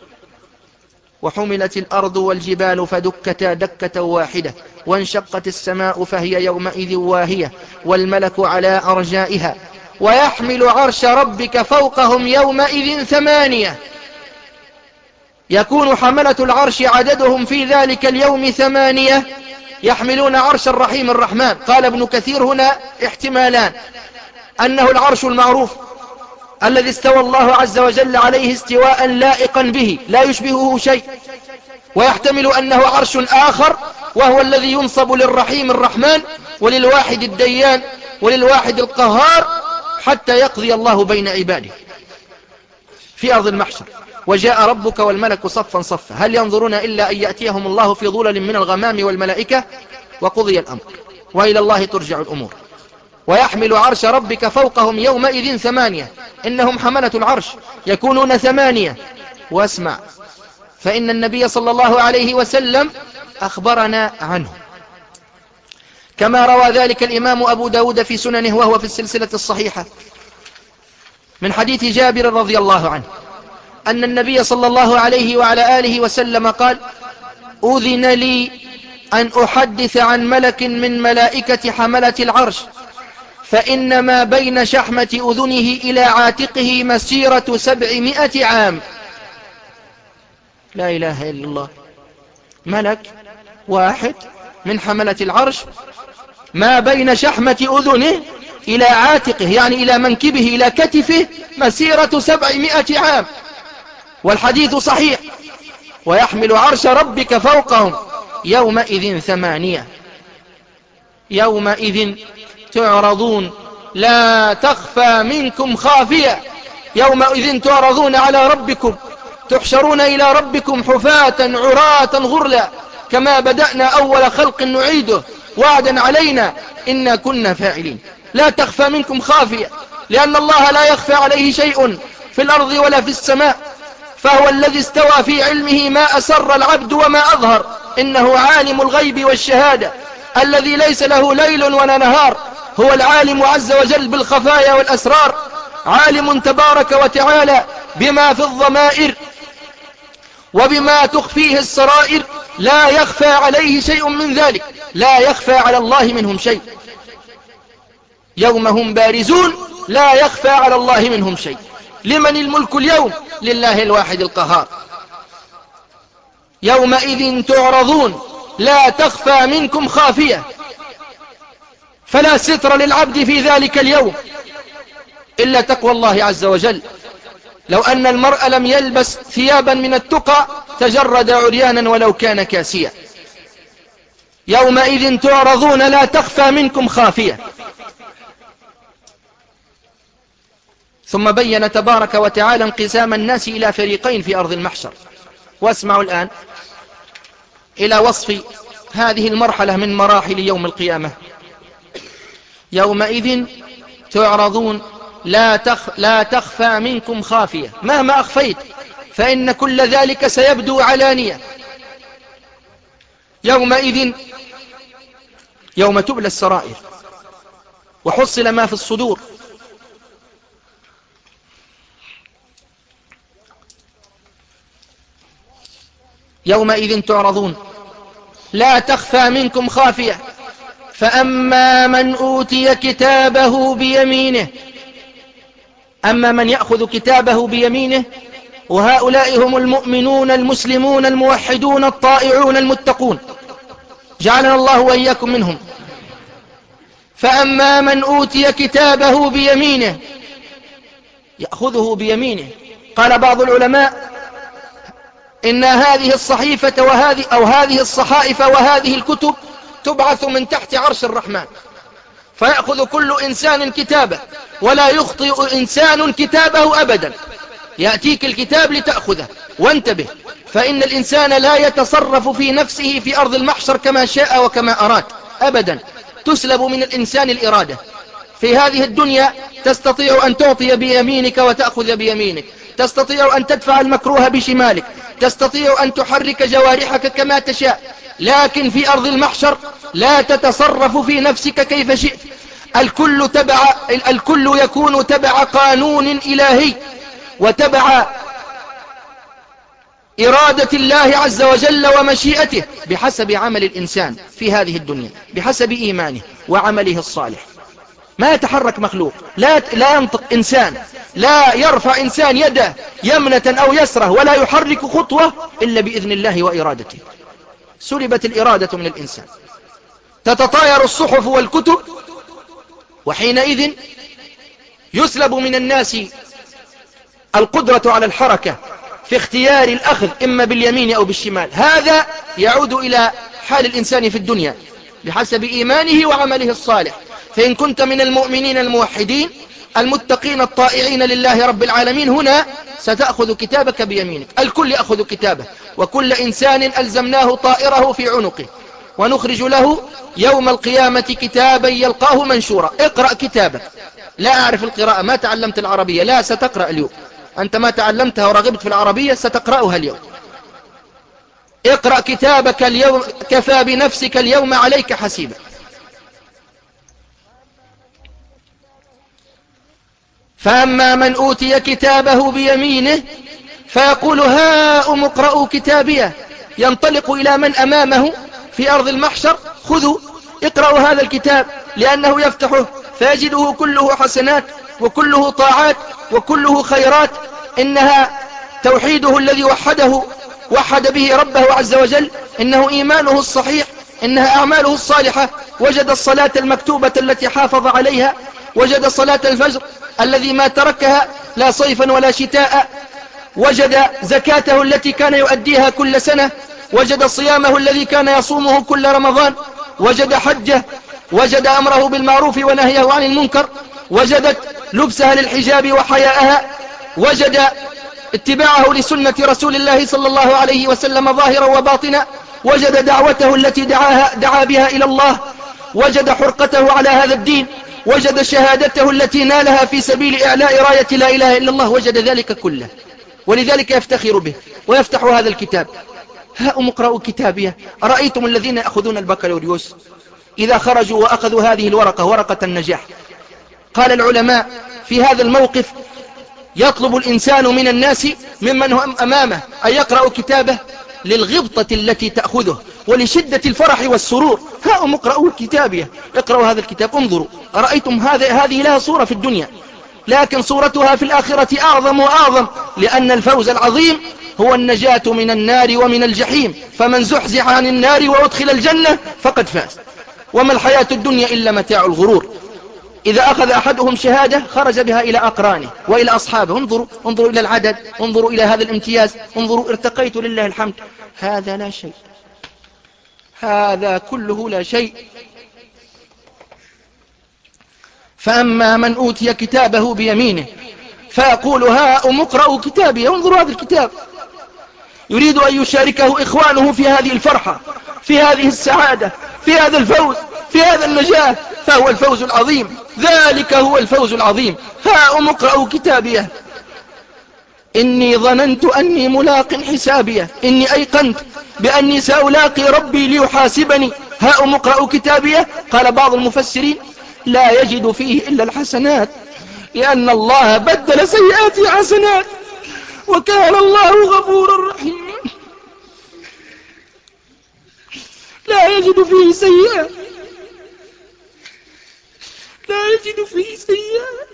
وحملت الأرض والجبال فدكتا دكة واحدة وانشقت السماء فهي يومئذ واهية والملك على أرجائها ويحمل عرش ربك فوقهم يومئذ ثمانية. يكون حملة العرش عددهم في ذلك اليوم ثمانية يحملون عرش الرحيم الرحمن. قال ابن كثير هنا احتمالان: أنه العرش المعروف الذي استوى الله عز وجل عليه استواء لائقا به لا يشبهه شيء، ويحتمل أنه عرش آخر وهو الذي ينصب للرحيم الرحمن وللواحد الديان وللواحد القهار حتى يقضي الله بين عباده في أرض المحشر. وجاء ربك والملك صفا صفا هل ينظرون إلا أن يأتيهم الله في ظلل من الغمام والملائكة وقضي الأمر وإلى الله ترجع الأمور. ويحمل عرش ربك فوقهم يومئذ ثمانية، إنهم حملة العرش يكونون ثمانية. واسمع، فإن النبي صلى الله عليه وسلم أخبرنا عنه كما روى ذلك الإمام أبو داود في سننه وهو في السلسلة الصحيحة من حديث جابر رضي الله عنه أن النبي صلى الله عليه وعلى آله وسلم قال: أذن لي أن أحدث عن ملك من ملائكة حملة العرش فإن ما بين شحمة أذنه إلى عاتقه مسيرة سبعمائة عام. لا إله إلا الله، ملك واحد من حملة العرش ما بين شحمة أذنه إلى عاتقه يعني إلى منكبه إلى كتفه مسيرة سبعمائة عام، والحديث صحيح. ويحمل عرش ربك فوقهم يومئذ ثمانية. يومئذ تعرضون لا تخفى منكم خافية، يومئذ تعرضون على ربكم تحشرون إلى ربكم حفاة عراة غرلا كما بدأنا أول خلق نعيده وعدا علينا إنا كنا فاعلين. لا تخفى منكم خافية لأن الله لا يخفى عليه شيء في الأرض ولا في السماء، فهو الذي استوى في علمه ما أسر العبد وما أظهر، إنه عالم الغيب والشهادة الذي ليس له ليل ولا نهار، هو العالم عز وجل بالخفايا والأسرار، عالم تبارك وتعالى بما في الضمائر وبما تخفيه السرائر، لا يخفى عليه شيء من ذلك، لا يخفى على الله منهم شيء. يوم هم بارزون لا يخفى على الله منهم شيء. لمن الملك اليوم؟ لله الواحد القهار. يومئذ تعرضون لا تخفى منكم خافية، فلا ستر للعبد في ذلك اليوم إلا تقوى الله عز وجل. لو أن المرء لم يلبس ثيابا من التقى تجرد عريانا ولو كان كاسيا. يومئذ تعرضون لا تخفى منكم خافية. ثم بين تبارك وتعالى انقسام الناس إلى فريقين في أرض المحشر. واسمعوا الآن إلى وصف هذه المرحلة من مراحل يوم القيامة. يومئذ تعرضون لا, تخ لا تخفى منكم خافية، مهما أخفيت فإن كل ذلك سيبدو علانية. يومئذ يوم تبلى السرائر وحصل ما في الصدور. يومئذ تعرضون لا تخفى منكم خافية، فأما من أوتي كتابه بيمينه، أما من يأخذ كتابه بيمينه، وهؤلاء هم المؤمنون المسلمون الموحدون الطائعون المتقون، جعلنا الله وإياكم منهم. فأما من أوتي كتابه بيمينه، يأخذه بيمينه. قال بعض العلماء إن هذه الصحيفة وهذه أو هذه الصحائف وهذه الكتب تبعث من تحت عرش الرحمن، فيأخذ كل إنسان كتابه، ولا يخطئ إنسان كتابه أبدا. يأتيك الكتاب لتأخذه، وانتبه، فإن الإنسان لا يتصرف في نفسه في أرض المحشر كما شاء وكما أراد أبدا. تسلب من الإنسان الإرادة. في هذه الدنيا تستطيع أن تعطي بيمينك وتأخذ بيمينك، تستطيع أن تدفع المكروه بشمالك، تستطيع أن تحرك جوارحك كما تشاء، لكن في أرض المحشر لا تتصرف في نفسك كيف شئت. الكل تبع الكل يكون تبع قانون إلهي وتبع إرادة الله عز وجل ومشيئته، بحسب عمل الإنسان في هذه الدنيا، بحسب إيمانه وعمله الصالح. ما يتحرك مخلوق، لا لا ينطق إنسان، لا يرفع إنسان يده يمنة أو يسره، ولا يحرك خطوة إلا بإذن الله وإرادته. سلبت الإرادة من الإنسان، تتطاير الصحف والكتب، وحينئذ يسلب من الناس القدرة على الحركة في اختيار الأخذ إما باليمين أو بالشمال. هذا يعود إلى حال الإنسان في الدنيا بحسب إيمانه وعمله الصالح. فإن كنت من المؤمنين الموحدين المتقين الطائعين لله رب العالمين، هنا ستأخذ كتابك بيمينك. الكل يأخذ كتابه، وكل إنسان ألزمناه طائره في عنقه، ونخرج له يوم القيامة كتابا يلقاه منشورا. اقرأ كتابك. لا أعرف القراءة، ما تعلمت العربية، لا ستقرأ اليوم. أنت ما تعلمتها ورغبت في العربية ستقرأها اليوم. اقرأ كتابك اليوم، كفى بنفسك اليوم عليك حسيبا. فأما من أوتي كتابه بيمينه فيقول هاؤم اقرءوا كتابيه، ينطلق إلى من أمامه في أرض المحشر، خذوا اقرأوا هذا الكتاب، لأنه يفتحه فيجده كله حسنات وكله طاعات وكله خيرات. إنها توحيده الذي وحده وحد به ربه عز وجل، إنه إيمانه الصحيح، إنها أعماله الصالحة. وجد الصلاة المكتوبة التي حافظ عليها، وجد صلاة الفجر الذي ما تركها لا صيفا ولا شتاء، وجد زكاته التي كان يؤديها كل سنة، وجد صيامه الذي كان يصومه كل رمضان، وجد حجه، وجد أمره بالمعروف ونهيه عن المنكر، وجدت لبسها للحجاب وحياءها، وجد اتباعه لسنة رسول الله صلى الله عليه وسلم ظاهرا وباطنا، وجد دعوته التي دعاها دعا بها إلى الله، وجد حرقته على هذا الدين، وجد شهادته التي نالها في سبيل إعلاء راية لا إله إلا الله، وجد ذلك كله. ولذلك يفتخر به ويفتح هذا الكتاب، هاؤم اقرأوا كتابيه. أرأيتم الذين يأخذون البكالوريوس إذا خرجوا وأخذوا هذه الورقة، ورقة النجاح، قال العلماء في هذا الموقف يطلب الإنسان من الناس ممن هم أمامه أن يقرأوا كتابه للغبطة التي تأخذه ولشدة الفرح والسرور. هاؤم اقرأوا كتابيه، اقرأوا هذا الكتاب، انظروا. أرأيتم هذا هذه لها صورة في الدنيا، لكن صورتها في الآخرة أعظم وأعظم، لأن الفوز العظيم هو النجاة من النار ومن الجحيم. فمن زحزح عن النار وأدخل الجنة فقد فاز، وما الحياة الدنيا إلا متاع الغرور. إذا أخذ أحدهم شهادة خرج بها إلى أقرانه وإلى أصحابه، انظروا انظروا إلى العدد، انظروا إلى هذا الامتياز، انظروا ارتقيت لله الحمد. هذا لا شيء، هذا كله لا شيء. فأما من أوتي كتابه بيمينه فيقول هاؤم اقرءوا كتابي. انظروا هذا الكتاب، يريد أن يشاركه إخوانه في هذه الفرحة، في هذه السعادة، في هذا الفوز، في هذا النجاة، فهو الفوز العظيم، ذلك هو الفوز العظيم. هاؤم اقرأوا كتابيه إني ظننت أني ملاق حسابيه، إني أيقنت بأني سألاقي ربي ليحاسبني. هاؤم اقرأوا كتابيه. قال بعض المفسرين لا يجد فيه إلا الحسنات، لأن الله بدل سيئات حسنات، وكان الله غفورا رحيما. لا يجد فيه سيئة، لا يجد فيه سيئة،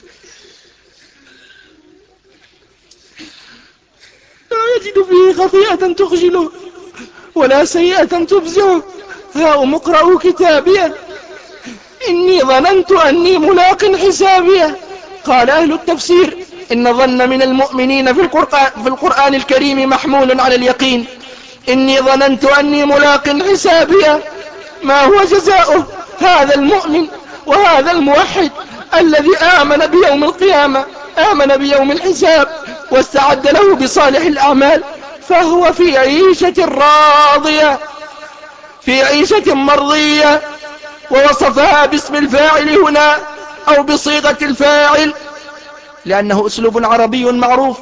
لا يجد فيه خطيئة تخجله ولا سيئة تفزعه. هاؤم اقرأوا كتابيه إني ظننت أني ملاق حسابيه. قال أهل التفسير إن ظن من المؤمنين في القرآن, في القرآن الكريم محمول على اليقين. إني ظننت أني ملاق حسابيه، ما هو جزاؤه؟ هذا المؤمن وهذا الموحد الذي آمن بيوم القيامة، آمن بيوم الحساب، واستعد له بصالح الأعمال، فهو في عيشة راضية، في عيشة مرضية. ووصفها باسم الفاعل هنا أو بصيغة الفاعل لأنه أسلوب عربي معروف.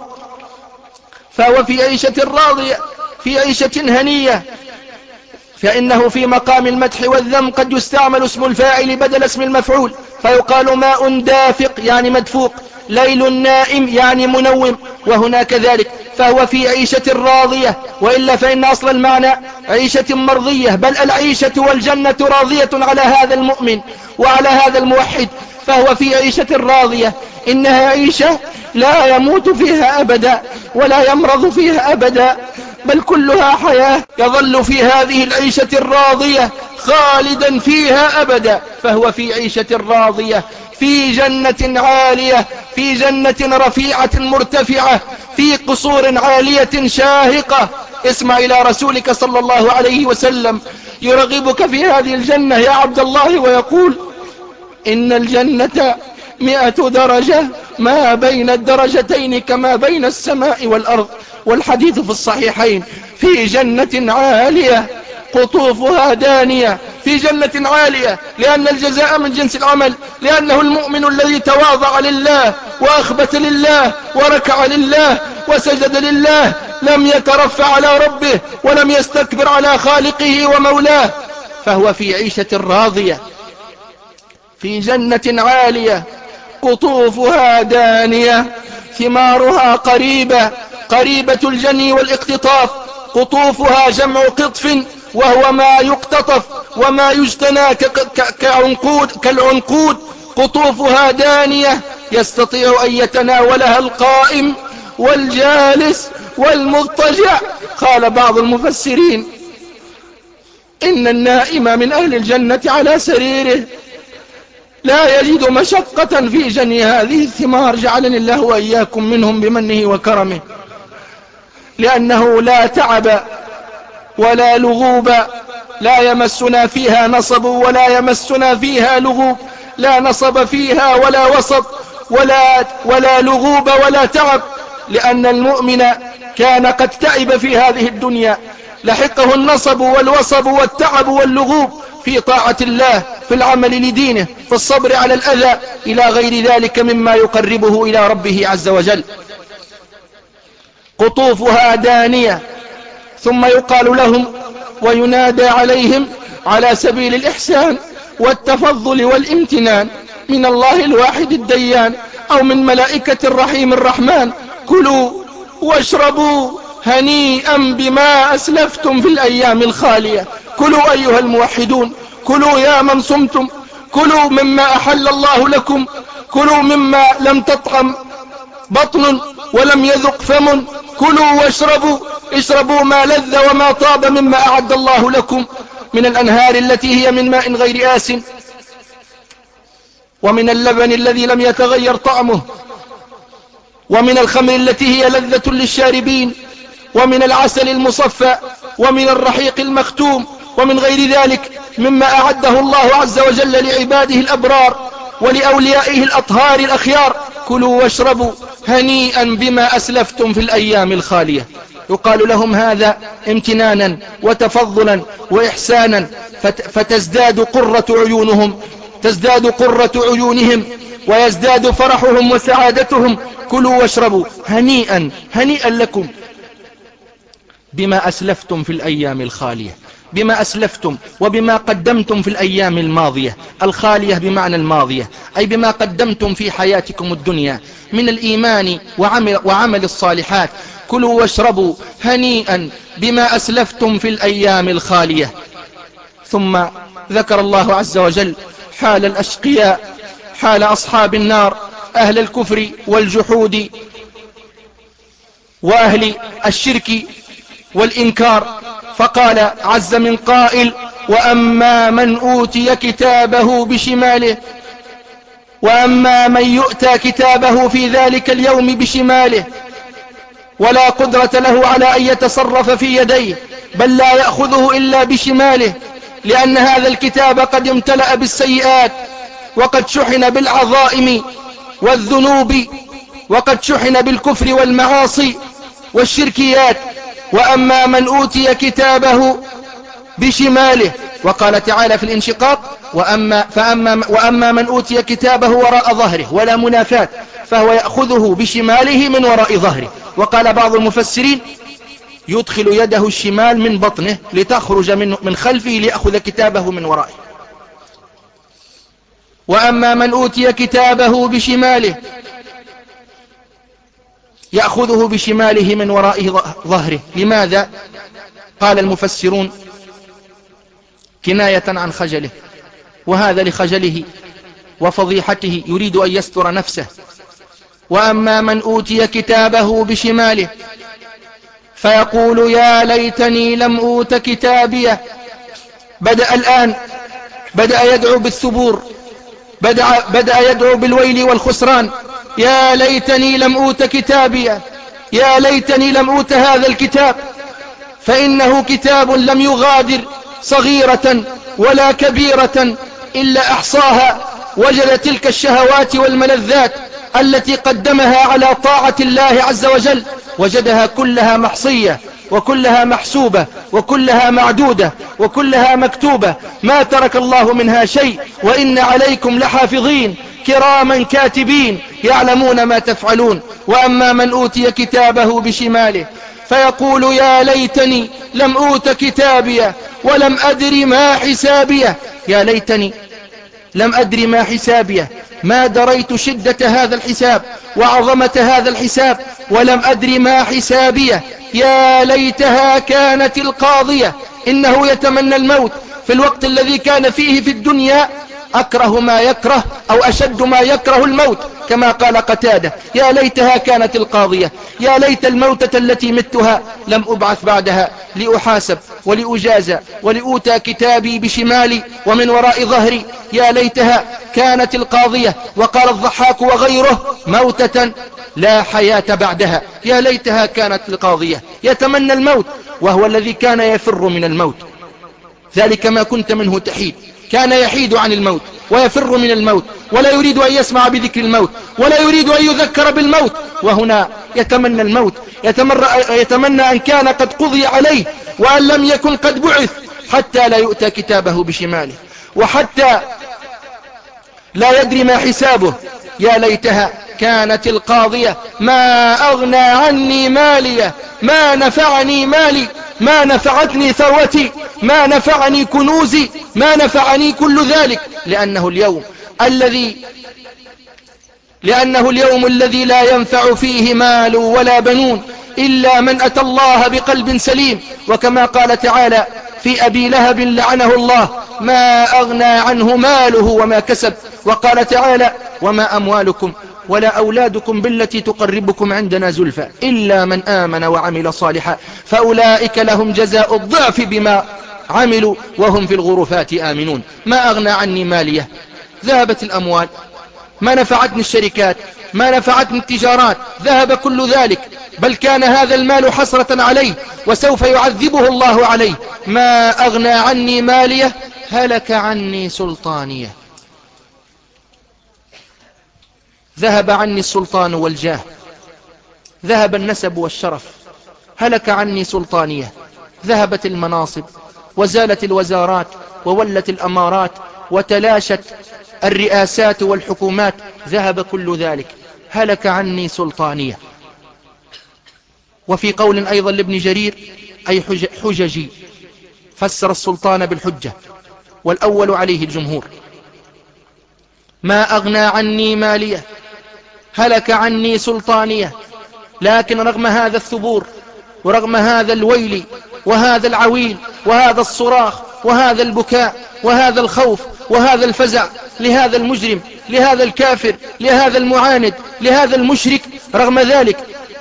فهو في عيشة راضية، في عيشة هنية، فإنه في مقام المدح والذم قد يستعمل اسم الفاعل بدل اسم المفعول، فيقال ماء دافق يعني مدفوق، ليل نائم يعني منوم، وهنا كذلك. فهو في عيشة راضية، وإلا فإن أصل المعنى عيشة مرضية، بل العيشة والجنة راضية على هذا المؤمن وعلى هذا الموحد. فهو في عيشة راضية، إنها عيشة لا يموت فيها أبدا ولا يمرض فيها أبدا، بل كلها حياة، يظل في هذه العيشة الراضية خالدا فيها أبدا. فهو في عيشة راضية، في جنة عالية، في جنة رفيعة مرتفعة، في قصور عالية شاهقة. اسمع إلى رسولك صلى الله عليه وسلم يرغبك في هذه الجنة يا عبد الله، ويقول إن الجنة مئة درجة، ما بين الدرجتين كما بين السماء والأرض. والحديث في الصحيحين في جنة عالية قطوفها دانية، في جنة عالية، لأن الجزاء من جنس العمل، لأنه المؤمن الذي تواضع لله وأخبت لله وركع لله وسجد لله، لم يترفع على ربه ولم يستكبر على خالقه ومولاه، فهو في عيشة راضية في جنة عالية قطوفها دانية، ثمارها قريبة، قريبة الجني والاقتطاف. قطوفها جمع قطف، وهو ما يقتطف وما يجتنى كعنقود كالعنقود. قطوفها دانية، يستطيع أن يتناولها القائم والجالس والمضطجع. قال بعض المفسرين إن النائم من أهل الجنة على سريره لا يجد مشقة في جني هذه الثمار، جعلني الله وإياكم منهم بمنه وكرمه، لأنه لا تعب ولا لغوب، لا يمسنا فيها نصب ولا يمسنا فيها لغوب، لا نصب فيها ولا وصب ولا, ولا لغوب ولا تعب، لأن المؤمن كان قد تعب في هذه الدنيا، لحقه النصب والوصب والتعب واللغوب في طاعة الله، في العمل لدينه، في الصبر على الأذى، إلى غير ذلك مما يقربه إلى ربه عز وجل. قطوفها دانية. ثم يقال لهم وينادى عليهم على سبيل الإحسان والتفضل والامتنان من الله الواحد الديان أو من ملائكة الرحيم الرحمن: كلوا واشربوا هنيئا بما أسلفتم في الأيام الخالية. كلوا أيها الموحدون، كلوا يا من صمتم، كلوا مما أحل الله لكم، كلوا مما لم تطعم بطن ولم يذق فم، كلوا واشربوا، اشربوا ما لذ وما طاب مما أعد الله لكم من الأنهار التي هي من ماء غير آس، ومن اللبن الذي لم يتغير طعمه، ومن الخمر التي هي لذة للشاربين، ومن العسل المصفى، ومن الرحيق المختوم، ومن غير ذلك مما أعده الله عز وجل لعباده الأبرار ولأوليائه الأطهار الأخيار. كلوا واشربوا هنيئا بما أسلفتم في الأيام الخالية. يقال لهم هذا امتنانا وتفضلا وإحسانا، فتزداد قرة عيونهم تزداد قرة عيونهم ويزداد فرحهم وسعادتهم. كلوا واشربوا هنيئا هنيئا لكم بما أسلفتم في الأيام الخالية، بما أسلفتم وبما قدمتم في الأيام الماضية. الخالية بمعنى الماضية، أي بما قدمتم في حياتكم الدنيا من الإيمان وعمل, وعمل الصالحات. كلوا واشربوا هنيئا بما أسلفتم في الأيام الخالية. ثم ذكر الله عز وجل حال الأشقياء، حال أصحاب النار، أهل الكفر والجحود وأهل الشرك والإنكار، فقال عز من قائل: وأما من أوتي كتابه بشماله وأما من يؤتى كتابه في ذلك اليوم بشماله ولا قدرة له على أن يتصرف في يديه، بل لا يأخذه إلا بشماله، لأن هذا الكتاب قد امتلأ بالسيئات وقد شحن بالعظائم والذنوب وقد شحن بالكفر والمعاصي والشركيات. وأما من أوتي كتابه بشماله، وقال تعالى في الانشقاق: وأما, فأما وأما من أوتي كتابه وراء ظهره، ولا منافات، فهو يأخذه بشماله من وراء ظهره. وقال بعض المفسرين: يدخل يده الشمال من بطنه لتخرج من, من خلفه ليأخذ كتابه من ورائه. وأما من أوتي كتابه بشماله يأخذه بشماله من وراء ظهره. لماذا؟ قال المفسرون: كناية عن خجله، وهذا لخجله وفضيحته يريد أن يستر نفسه. وأما من أوتي كتابه بشماله فيقول: يا ليتني لم أوت كتابيه. بدأ الآن بدأ يدعو بالثبور، بدأ, بدأ يدعو بالويل والخسران. يا ليتني لم أوت كتابيه، يا ليتني لم أوت هذا الكتاب، فإنه كتاب لم يغادر صغيرة ولا كبيرة إلا أحصاها. وجد تلك الشهوات والملذات التي قدمها على طاعة الله عز وجل، وجدها كلها محصية وكلها محسوبة وكلها معدودة وكلها مكتوبة، ما ترك الله منها شيء. وإن عليكم لحافظين كراما كاتبين يعلمون ما تفعلون. وأما من أوتي كتابه بشماله فيقول: يا ليتني لم أوت كتابيه ولم أدر ما حسابيه. يا ليتني لم أدر ما حسابيه، ما دريت شدة هذا الحساب وعظمة هذا الحساب، ولم أدر ما حسابيه. يا ليتها كانت القاضية. إنه يتمنى الموت في الوقت الذي كان فيه في الدنيا أكره ما يكره أو أشد ما يكره الموت، كما قال قتادة: يا ليتها كانت القاضية، يا ليت الموتة التي متها لم أبعث بعدها لأحاسب ولأجازى ولأوتى كتابي بشمالي ومن وراء ظهري. يا ليتها كانت القاضية. وقال الضحاك وغيره: موتة لا حياة بعدها. يا ليتها كانت القاضية. يتمنى الموت وهو الذي كان يفر من الموت، ذلك ما كنت منه تحيد. كان يحيد عن الموت ويفر من الموت ولا يريد أن يسمع بذكر الموت ولا يريد أن يذكر بالموت، وهنا يتمنى الموت، يتمنى أن كان قد قضي عليه وأن لم يكن قد بعث، حتى لا يؤتى كتابه بشماله وحتى لا يدري ما حسابه. يا ليتها كانت القاضية، ما أغنى عني مالية، ما نفعني مالي، ما نفعتني ثروتي، ما نفعني كنوزي، ما نفعني كل ذلك. لأنه اليوم الذي لأنه اليوم الذي لا ينفع فيه مال ولا بنون إلا من أتى الله بقلب سليم. وكما قال تعالى في أبي لهب لعنه الله: ما أغنى عنه ماله وما كسب. وقال تعالى: وما أموالكم ولا أولادكم بالتي تقربكم عندنا زلفى إلا من آمن وعمل صالحا فأولئك لهم جزاء الضعف بما عملوا وهم في الغرفات آمنون. ما أغنى عني مالية، ذهبت الأموال، ما نفعتني الشركات، ما نفعتني التجارات، ذهب كل ذلك، بل كان هذا المال حسرة عليه وسوف يعذبه الله عليه. ما أغنى عني مالية، هلك عني سلطانية. ذهب عني السلطان والجاه، ذهب النسب والشرف، هلك عني سلطانية، ذهبت المناصب وزالت الوزارات وولت الأمارات وتلاشت الرئاسات والحكومات ذهب كل ذلك. هلك عني سلطانية. وفي قول أيضا لابن جرير أي حججي، فسر السلطان بالحجة، والأول عليه الجمهور. ما أغنى عني مالية، هلك عني سلطانية. لكن رغم هذا الثبور ورغم هذا الويل وهذا العويل وهذا الصراخ وهذا البكاء وهذا الخوف وهذا الفزع لهذا المجرم، لهذا الكافر، لهذا المعاند، لهذا المشرك، رغم ذلك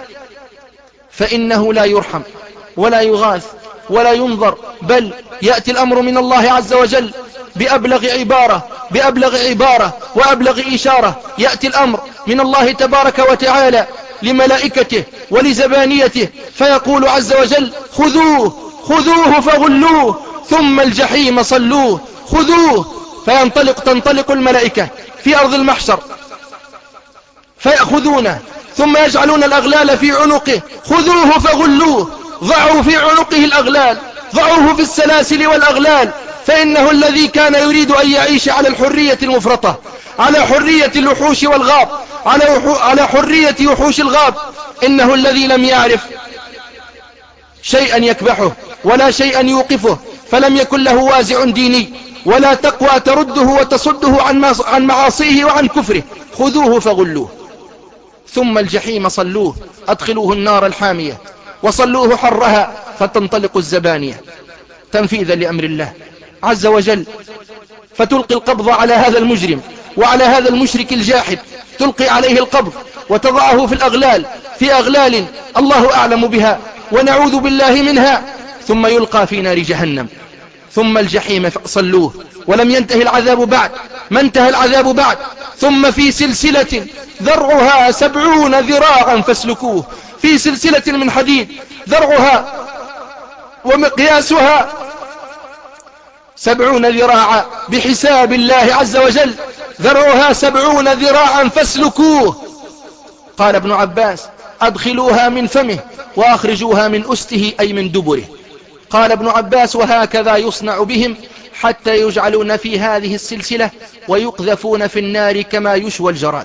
فإنه لا يرحم ولا يغاث ولا ينظر، بل يأتي الأمر من الله عز وجل بأبلغ عبارة بأبلغ عبارة وأبلغ إشارة. يأتي الأمر من الله تبارك وتعالى لملائكته ولزبانيته فيقول عز وجل: خذوه خذوه فغلوه ثم الجحيم صلوه. خذوه، فينطلق تنطلق الملائكة في أرض المحشر فيأخذونه ثم يجعلون الأغلال في عنقه. خذوه فغلوه، ضعوا في عنقه الأغلال، ضعوه في السلاسل والأغلال، فإنه الذي كان يريد أن يعيش على الحرية المفرطة، على حرية الوحوش والغاب، على حرية وحوش الغاب. إنه الذي لم يعرف شيئا يكبحه ولا شيئا يوقفه، فلم يكن له وازع ديني ولا تقوى ترده وتصده عن معاصيه وعن كفره. خذوه فغلوه ثم الجحيم صلوه، أدخلوه النار الحامية وصلوه حرها، فتنطلق الزبانية تنفيذا لأمر الله عز وجل، فتلقي القبض على هذا المجرم وعلى هذا المشرك الجاحد، تلقي عليه القبض وتضعه في الأغلال، في أغلال الله أعلم بها ونعوذ بالله منها، ثم يلقى في نار جهنم. ثم الجحيم صلوه. ولم ينتهي العذاب بعد، ما انتهى العذاب بعد. ثم في سلسلة ذرعها سبعون ذراعا فاسلكوه، في سلسلة من حديد ذرعها ومقياسها سبعون ذراعا بحساب الله عز وجل، ذرعها سبعون ذراعا فاسلكوه. قال ابن عباس: أدخلوها من فمه وأخرجوها من أسته، أي من دبره. قال ابن عباس: وهكذا يصنع بهم حتى يجعلون في هذه السلسلة ويقذفون في النار كما يشوى الجراد.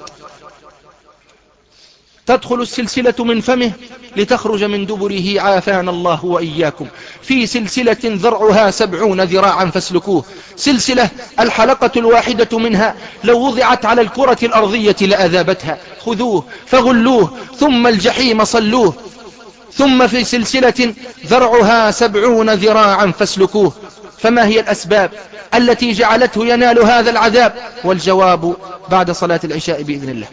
تدخل السلسلة من فمه لتخرج من دبره، عافانا الله وإياكم، في سلسلة ذرعها سبعون ذراعا فاسلكوه. سلسلة الحلقة الواحدة منها لو وضعت على الكرة الأرضية لأذابتها. خذوه فغلوه ثم الجحيم صلوه. ثم في سلسلة ذرعها سبعون ذراعا فاسلكوه. فما هي الأسباب التي جعلته ينال هذا العذاب؟ والجواب بعد صلاة العشاء بإذن الله.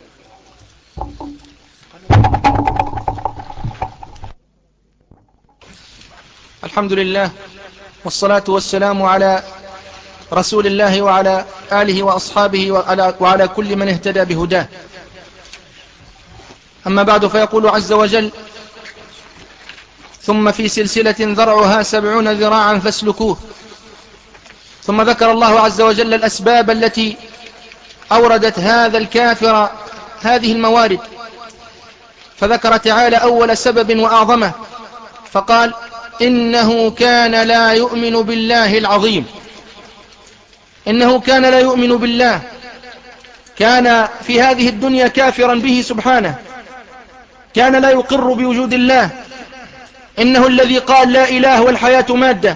الحمد لله والصلاة والسلام على رسول الله وعلى آله وأصحابه وعلى, وعلى كل من اهتدى بهداه. أما بعد، فيقول عز وجل: ثم في سلسلة ذرعها سبعون ذراعا فاسلكوه. ثم ذكر الله عز وجل الأسباب التي أوردت هذا الكافر هذه الموارد، فذكر تعالى أول سبب وأعظمه، فقال: إنه كان لا يؤمن بالله العظيم. إنه كان لا يؤمن بالله، كان في هذه الدنيا كافرا به سبحانه، كان لا يقر بوجود الله. إنه الذي قال لا إله والحياة مادة،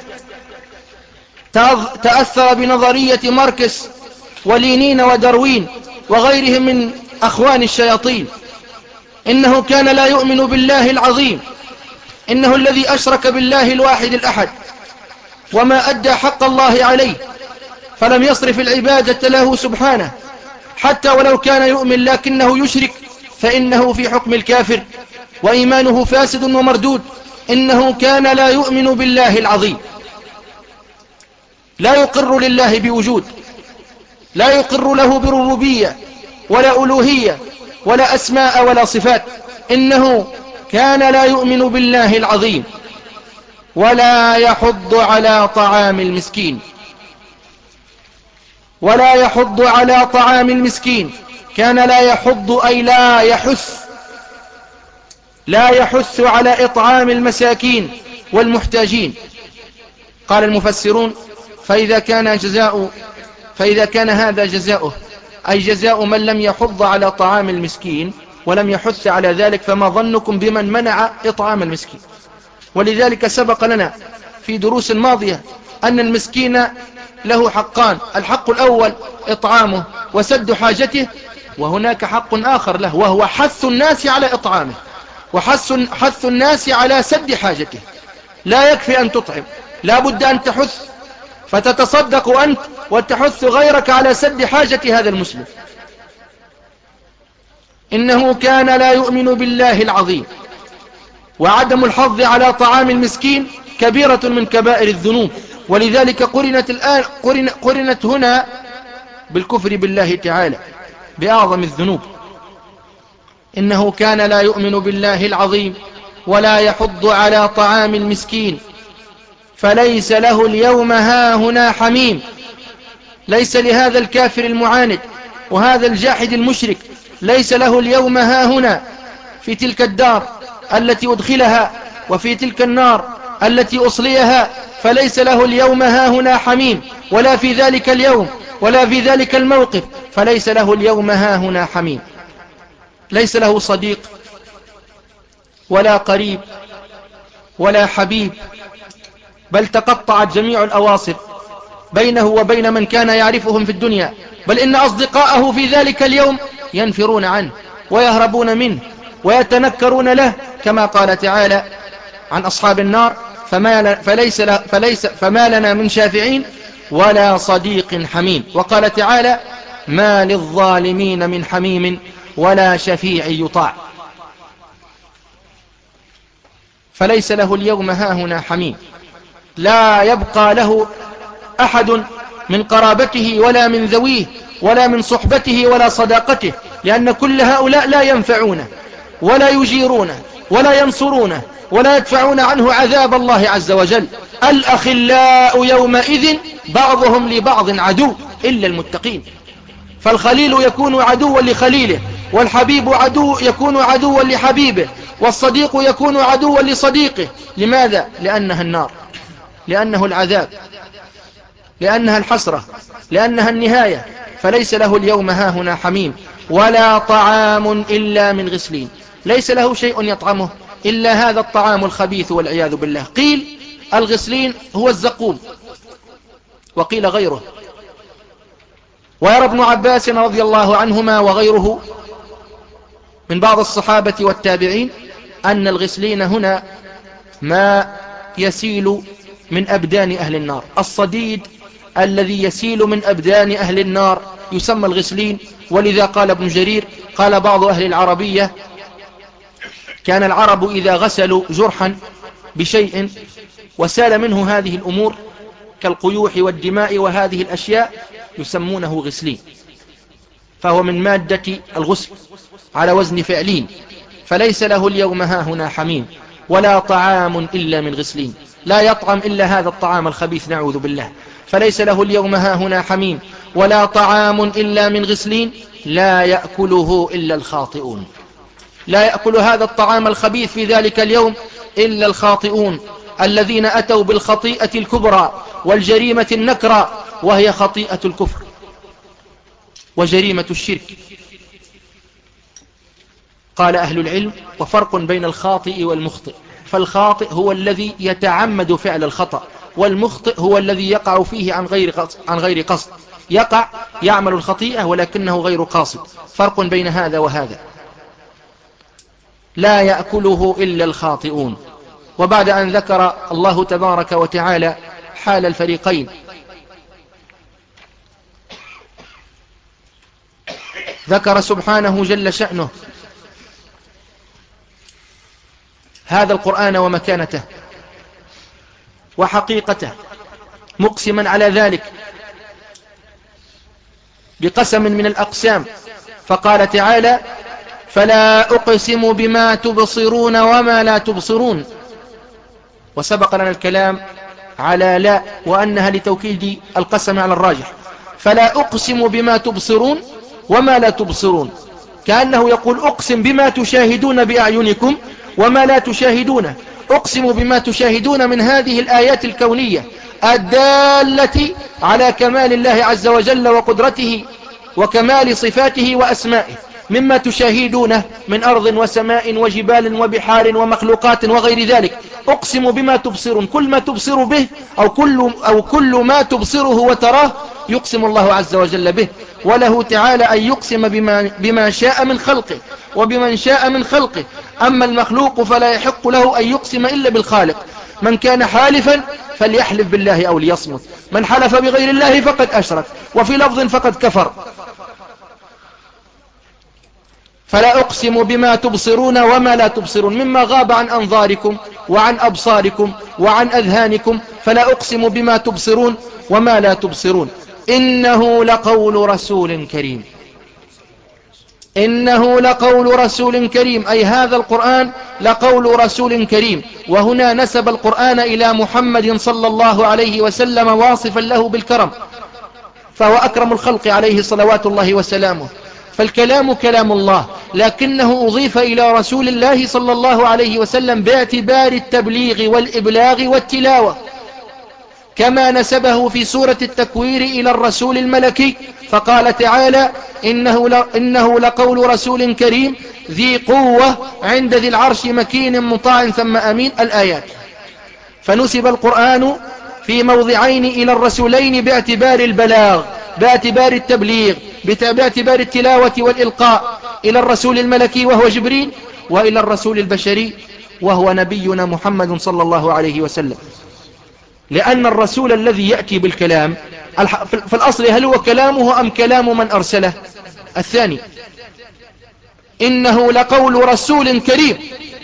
تأثر بنظرية ماركس ولينين وداروين وغيرهم من أخوان الشياطين. إنه كان لا يؤمن بالله العظيم، إنه الذي أشرك بالله الواحد الأحد وما أدى حق الله عليه، فلم يصرف العبادة له سبحانه، حتى ولو كان يؤمن لكنه يشرك فإنه في حكم الكافر وإيمانه فاسد ومردود. إنه كان لا يؤمن بالله العظيم، لا يقر لله بوجود، لا يقر له بربوبية ولا ألوهية ولا أسماء ولا صفات. إنه كان لا يؤمن بالله العظيم، ولا يحض على طعام المسكين، ولا يحض على طعام المسكين. كان لا يحض أي لا يحث، لا يحث على إطعام المساكين والمحتاجين. قال المفسرون: فإذا كان جزاء فإذا كان هذا جزاؤه أي جزاء من لم يحض على طعام المسكين ولم يحث على ذلك، فما ظنكم بمن منع إطعام المسكين؟ ولذلك سبق لنا في دروس ماضية أن المسكين له حقان: الحق الأول إطعامه وسد حاجته، وهناك حق آخر له وهو حث الناس على إطعامه وحث حث الناس على سد حاجته. لا يكفي أن تطعم، لا بد أن تحث، فتتصدق أنت وتحث غيرك على سد حاجة هذا المسلم. إنه كان لا يؤمن بالله العظيم، وعدم الحظ على طعام المسكين كبيرة من كبائر الذنوب، ولذلك قرنت الآن قرن قرنت هنا بالكفر بالله تعالى بأعظم الذنوب. إنه كان لا يؤمن بالله العظيم ولا يحض على طعام المسكين فليس له اليوم هاهنا حميم. ليس لهذا الكافر المعاند وهذا الجاحد المشرك، ليس له اليوم هاهنا في تلك الدار التي أدخلها وفي تلك النار التي أصليها، فليس له اليوم هاهنا حميم، ولا في ذلك اليوم ولا في ذلك الموقف، فليس له اليوم هاهنا حميم. ليس له صديق ولا قريب ولا حبيب، بل تقطعت جميع الأواصر بينه وبين من كان يعرفهم في الدنيا، بل إن أصدقاءه في ذلك اليوم ينفرون عنه ويهربون منه ويتنكرون له، كما قال تعالى عن أصحاب النار: فما, فليس فليس فما لنا من شافعين ولا صديق حميم. وقال تعالى: ما للظالمين من حميم ولا شفيع يطاع. فليس له اليوم هاهنا حميم، لا يبقى له أحد من قرابته ولا من ذويه ولا من صحبته ولا صداقته، لأن كل هؤلاء لا ينفعونه ولا يجيرونه ولا ينصرونه ولا يدفعون عنه عذاب الله عز وجل. الأخلاء يومئذ بعضهم لبعض عدو إلا المتقين. فالخليل يكون عدوا لخليله، والحبيب عدو يكون عدوا لحبيبه، والصديق يكون عدوا لصديقه. لماذا؟ لأنها النار، لأنه العذاب، لأنها الحسرة، لأنها النهاية. فليس له اليوم هاهنا حميم ولا طعام إلا من غسلين. ليس له شيء يطعمه إلا هذا الطعام الخبيث والعياذ بالله. قيل الغسلين هو الزقوم، وقيل غيره. ويرى ابن عباس رضي الله عنهما وغيره من بعض الصحابة والتابعين أن الغسلين هنا ما يسيل من أبدان أهل النار. الصديد الذي يسيل من أبدان أهل النار يسمى الغسلين. ولذا قال ابن جرير، قال بعض أهل العربية: كان العرب إذا غسلوا جرحا بشيء وسال منه هذه الأمور كالقيوح والدماء وهذه الأشياء يسمونه غسلين، فهو من مادة الغسل على وزن فعلين. فليس له اليوم هاهنا حميم ولا طعام إلا من غسلين، لا يطعم إلا هذا الطعام الخبيث نعوذ بالله. فليس له اليوم هاهنا حميم ولا طعام إلا من غسلين لا يأكله إلا الخاطئون. لا يأكل هذا الطعام الخبيث في ذلك اليوم إلا الخاطئون، الذين أتوا بالخطيئة الكبرى والجريمة النكرى، وهي خطيئة الكفر وجريمة الشرك. قال أهل العلم: وفرق بين الخاطئ والمخطئ، فالخاطئ هو الذي يتعمد فعل الخطأ، والمخطئ هو الذي يقع فيه عن غير قصد, عن غير قصد يقع يعمل الخطيئة ولكنه غير قاصد. فرق بين هذا وهذا. لا يأكله إلا الخاطئون. وبعد أن ذكر الله تبارك وتعالى حال الفريقين ذكر سبحانه جل شأنه هذا القرآن ومكانته وحقيقته، مقسما على ذلك بقسم من الأقسام، فقال تعالى: فلا أقسم بما تبصرون وما لا تبصرون. وسبق لنا الكلام على لا وأنها لتوكيد القسم على الراجح. فلا أقسم بما تبصرون وما لا تبصرون، كأنه يقول: أقسم بما تشاهدون بأعينكم وما لا تشاهدون. أقسم بما تشاهدون من هذه الآيات الكونية الدالة على كمال الله عز وجل وقدرته وكمال صفاته وأسمائه، مما تشاهدونه من أرض وسماء وجبال وبحار ومخلوقات وغير ذلك. أقسم بما تبصرون، كل ما تبصر به أو كل, أو كل ما تبصره وتراه يقسم الله عز وجل به. وله تعالى أن يقسم بما, بما شاء من خلقه وبمن شاء من خلقه. أما المخلوق فلا يحق له أن يقسم إلا بالخالق. من كان حالفا فليحلف بالله أو ليصمت، من حلف بغير الله فقد أشرك، وفي لفظ فقد كفر. فلا أقسم بما تبصرون وما لا تبصرون، مما غاب عن أنظاركم وعن أبصاركم وعن أذهانكم، فلا أقسم بما تبصرون وما لا تبصرون. إنه لقول رسول كريم، إنه لقول رسول كريم، أي هذا القرآن لقول رسول كريم. وهنا نسب القرآن إلى محمد صلى الله عليه وسلم واصفا له بالكرم، فهو أكرم الخلق عليه صلوات الله وسلامه. فالكلام كلام الله، لكنه أضيف إلى رسول الله صلى الله عليه وسلم باعتبار التبليغ والإبلاغ والتلاوة، كما نسبه في سورة التكوير إلى الرسول الملكي، فقال تعالى إنه, إنه لقول رسول كريم ذي قوة عند ذي العرش مكين مطاع ثم أمين، الآيات. فنسب القرآن في موضعين إلى الرسولين باعتبار البلاغ، باعتبار التبليغ، باعتبار التلاوة والإلقاء، إلى الرسول الملكي وهو جبريل، وإلى الرسول البشري وهو نبينا محمد صلى الله عليه وسلم. لأن الرسول الذي يأتي بالكلام في الأصل هل هو كلامه أم كلام من أرسله؟ الثاني. إنه لقول رسول كريم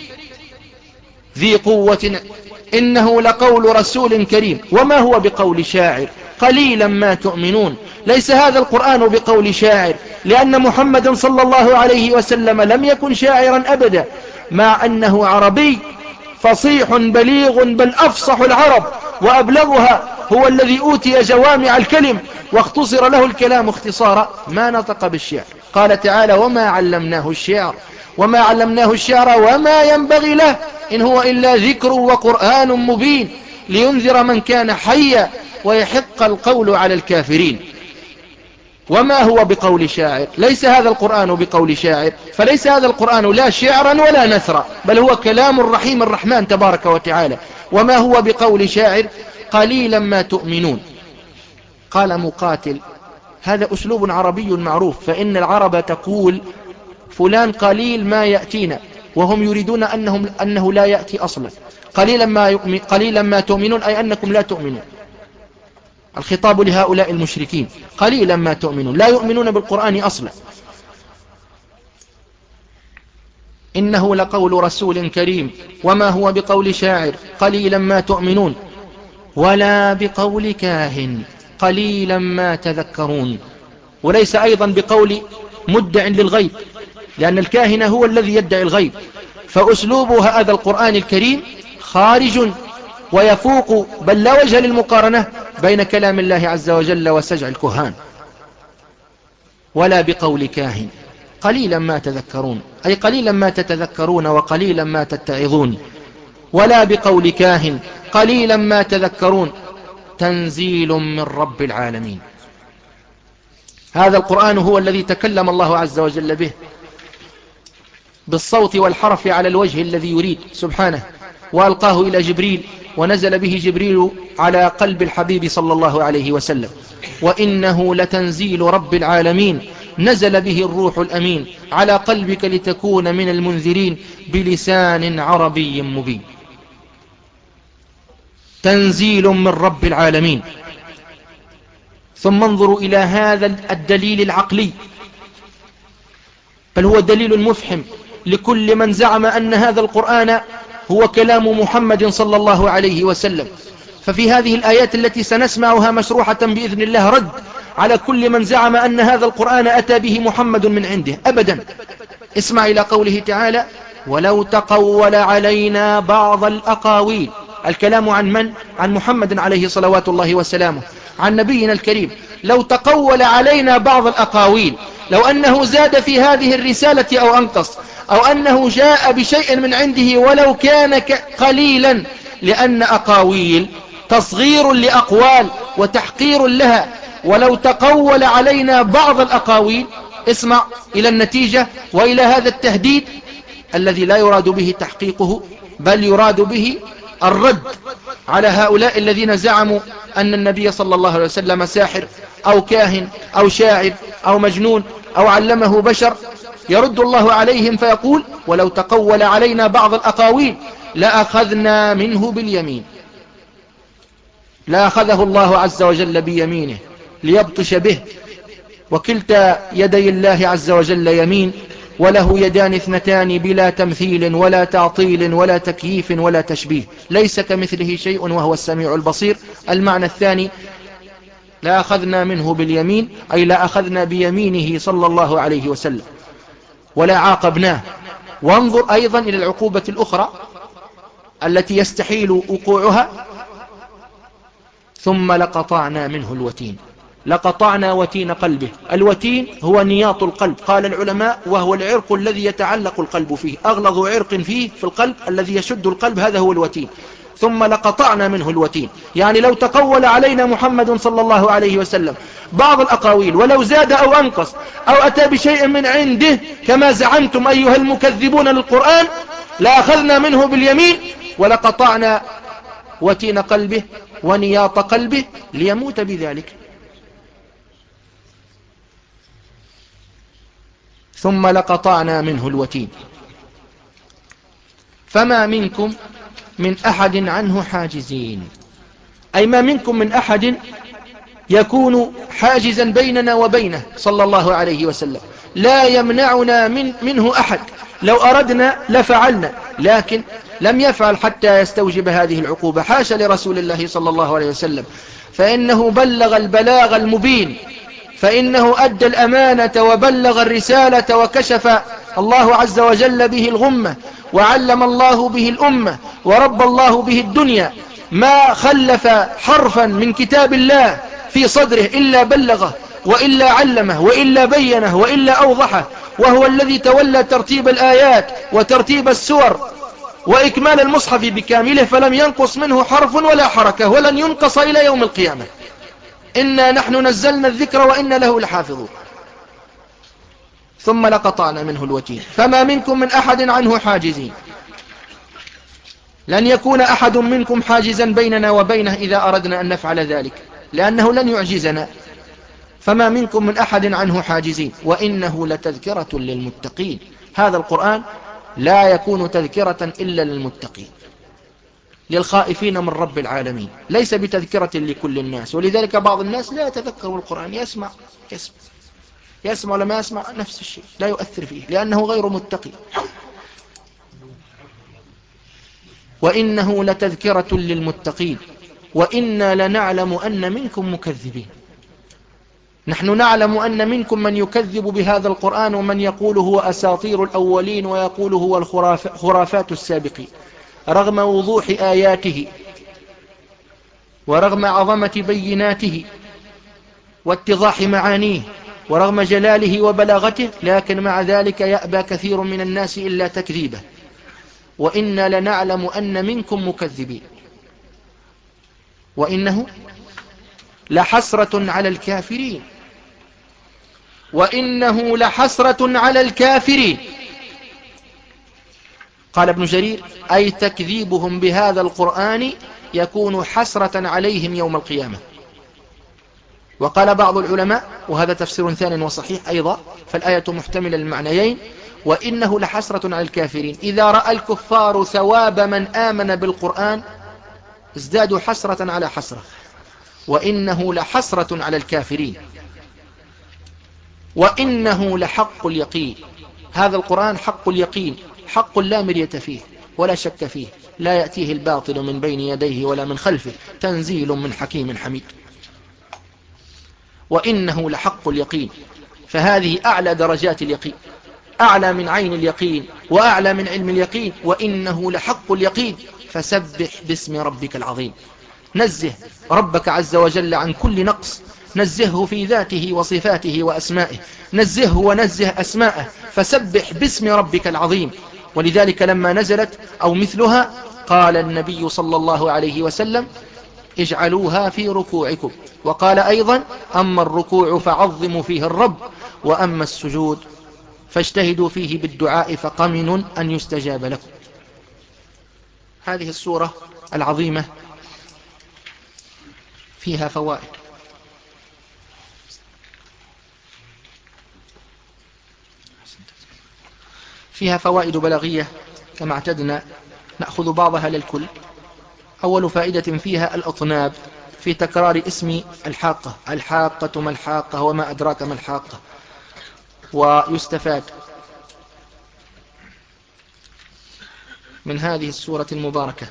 ذي قوة، إنه لقول رسول كريم، وما هو بقول شاعر قليلا ما تؤمنون. ليس هذا القرآن بقول شاعر، لأن محمدا صلى الله عليه وسلم لم يكن شاعرا أبدا، مع أنه عربي فصيح بليغ، بل أفصح العرب وأبلغها، هو الذي أوتي جوامع الكلم واختصر له الكلام اختصارا، ما نطق بالشعر. قال تعالى وما علمناه الشعر وما علمناه الشعر وما ينبغي له إن هو إلا ذكر وقرآن مبين لينذر من كان حيا ويحق القول على الكافرين. وما هو بقول شاعر، ليس هذا القرآن بقول شاعر، فليس هذا القرآن لا شعرا ولا نثرا، بل هو كلام الرحيم الرحمن تبارك وتعالى. وما هو بقول شاعر قليلا ما تؤمنون. قال مقاتل هذا أسلوب عربي معروف، فإن العرب تقول فلان قليل ما يأتينا، وهم يريدون أنهم أنه لا يأتي أصلا. قليلا ما, يؤمن قليلا ما تؤمنون أي أنكم لا تؤمنون. الخطاب لهؤلاء المشركين قليلا ما تؤمنون، لا يؤمنون بالقرآن أصلا. إنه لقول رسول كريم وما هو بقول شاعر قليلا ما تؤمنون ولا بقول كاهن قليلا ما تذكرون. وليس أيضا بقول مدع للغيب، لأن الكاهن هو الذي يدعي الغيب. فأسلوب هذا القرآن الكريم خارج ويفوق، بل لا وجه للمقارنة بين كلام الله عز وجل وسجع الكهان. ولا بقول كاهن قليلا ما تذكرون، أي قليلا ما تتذكرون وقليلا ما تتعظون. ولا بقول كاهن قليلا ما تذكرون، تنزيل من رب العالمين. هذا القرآن هو الذي تكلم الله عز وجل به بالصوت والحرف على الوجه الذي يريد سبحانه، وألقاه إلى جبريل، ونزل به جبريل على قلب الحبيب صلى الله عليه وسلم. وإنه لتنزيل رب العالمين نزل به الروح الأمين على قلبك لتكون من المنذرين بلسان عربي مبين. تنزيل من رب العالمين. ثم انظروا إلى هذا الدليل العقلي، بل هو دليل مفحم لكل من زعم أن هذا القرآن هو كلام محمد صلى الله عليه وسلم. ففي هذه الآيات التي سنسمعها مشروحة بإذن الله رد على كل من زعم أن هذا القرآن أتى به محمد من عنده، أبدا. اسمع إلى قوله تعالى ولو تقول علينا بعض الأقاويل. الكلام عن من؟ عن محمد عليه صلوات الله وسلامه، عن نبينا الكريم. لو تقول علينا بعض الأقاويل، لو أنه زاد في هذه الرسالة أو أنقص، أو أنه جاء بشيء من عنده ولو كان قليلا، لأن أقاويل تصغير لأقوال وتحقير لها. ولو تقول علينا بعض الأقاويل، اسمع إلى النتيجة وإلى هذا التهديد الذي لا يراد به تحقيقه، بل يراد به الرد على هؤلاء الذين زعموا أن النبي صلى الله عليه وسلم ساحر أو كاهن أو شاعر أو مجنون أو علمه بشر. يرد الله عليهم فيقول: ولو تقول علينا بعض الأقاويل لأخذنا منه باليمين. لا أخذه الله عز وجل بيمينه ليبطش به، وكلتا يدي الله عز وجل يمين، وله يدان اثنتان بلا تمثيل ولا تعطيل ولا تكييف ولا تشبيه، ليس كمثله شيء وهو السميع البصير. المعنى الثاني: لا أخذنا منه باليمين، أي لا أخذنا بيمينه صلى الله عليه وسلم ولا عاقبناه. وانظر أيضا إلى العقوبة الأخرى التي يستحيل وقوعها: ثم لقطعنا منه الوتين. لقطعنا وتين قلبه. الوتين هو نياط القلب، قال العلماء، وهو العرق الذي يتعلق القلب فيه، أغلظ عرق فيه في القلب الذي يشد القلب، هذا هو الوتين. ثم لقطعنا منه الوتين، يعني لو تقول علينا محمد صلى الله عليه وسلم بعض الأقاويل ولو زاد أو أنقص أو أتى بشيء من عنده كما زعمتم أيها المكذبون للقرآن، لأخذنا منه باليمين ولقطعنا وتين قلبه ونياط قلبه ليموت بذلك. ثم لقطعنا منه الوتين فما منكم من أحد عنه حاجزين، أي ما منكم من أحد يكون حاجزا بيننا وبينه صلى الله عليه وسلم، لا يمنعنا من منه أحد. لو أردنا لفعلنا، لكن لم يفعل حتى يستوجب هذه العقوبة. حاشا لرسول الله صلى الله عليه وسلم، فإنه بلغ البلاغ المبين، فإنه أدى الأمانة وبلغ الرسالة وكشف الله عز وجل به الغمة، وعلم الله به الأمة، ورب الله به الدنيا. ما خلف حرفا من كتاب الله في صدره إلا بلغه، وإلا علمه، وإلا بينه، وإلا أوضحه. وهو الذي تولى ترتيب الآيات وترتيب السور وإكمال المصحف بكامله، فلم ينقص منه حرف ولا حركة، ولن ينقص إلى يوم القيامة. إنا نحن نزلنا الذكر وإنا له لحافظون. ثم لقطعنا منه الوتين فما منكم من أحد عنه حاجزين. لن يكون أحد منكم حاجزا بيننا وبينه إذا أردنا أن نفعل ذلك، لأنه لن يعجزنا. فما منكم من أحد عنه حاجزين وإنه لتذكرة للمتقين. هذا القرآن لا يكون تذكرة إلا للمتقين، للخائفين من رب العالمين، ليس بتذكرة لكل الناس. ولذلك بعض الناس لا يتذكر القرآن، يسمع يسمع يسمع لما يسمع نفس الشيء، لا يؤثر فيه لأنه غير متقي. وإنه لتذكرة للمتقين وإنا لنعلم أن منكم مكذبين. نحن نعلم أن منكم من يكذب بهذا القرآن، ومن يقول هو أساطير الأولين، ويقول هو الخرافات السابقين، رغم وضوح آياته ورغم عظمة بيناته واتضاح معانيه ورغم جلاله وبلاغته، لكن مع ذلك يأبى كثير من الناس إلا تكذيبه. وإنا لنعلم أن منكم مكذبين وإنه لحسرة على الكافرين وإنه لحسرة على الكافرين. قال ابن جرير: أي تكذيبهم بهذا القرآن يكون حسرة عليهم يوم القيامة. وقال بعض العلماء، وهذا تفسير ثاني وصحيح أيضا، فالآية محتملة للمعنيين: وإنه لحسرة على الكافرين. إذا رأى الكفار ثواب من آمن بالقرآن ازدادوا حسرة على حسرة. وإنه لحسرة على الكافرين وإنه لحق اليقين. هذا القرآن حق اليقين، حق لا مرية فيه ولا شك فيه، لا يأتيه الباطل من بين يديه ولا من خلفه، تنزيل من حكيم حميد. وإنه لحق اليقين، فهذه أعلى درجات اليقين، أعلى من عين اليقين وأعلى من علم اليقين. وإنه لحق اليقين، فسبح باسم ربك العظيم. نزه ربك عز وجل عن كل نقص، نزهه في ذاته وصفاته وأسمائه، نزهه ونزه أسمائه، فسبح باسم ربك العظيم. ولذلك لما نزلت أو مثلها قال النبي صلى الله عليه وسلم: اجعلوها في ركوعكم. وقال أيضا أما الركوع فعظموا فيه الرب، وأما السجود فاجتهدوا فيه بالدعاء فقمن أن يستجاب لكم. هذه السورة العظيمة فيها فوائد. فيها فوائد بلاغية كما اعتدنا، نأخذ بعضها للكل. أول فائدة فيها الأطناب في تكرار اسم الحاقة، الحاقة ما الحاقة وما أدراك ما الحاقة. ويستفاد من هذه السورة المباركة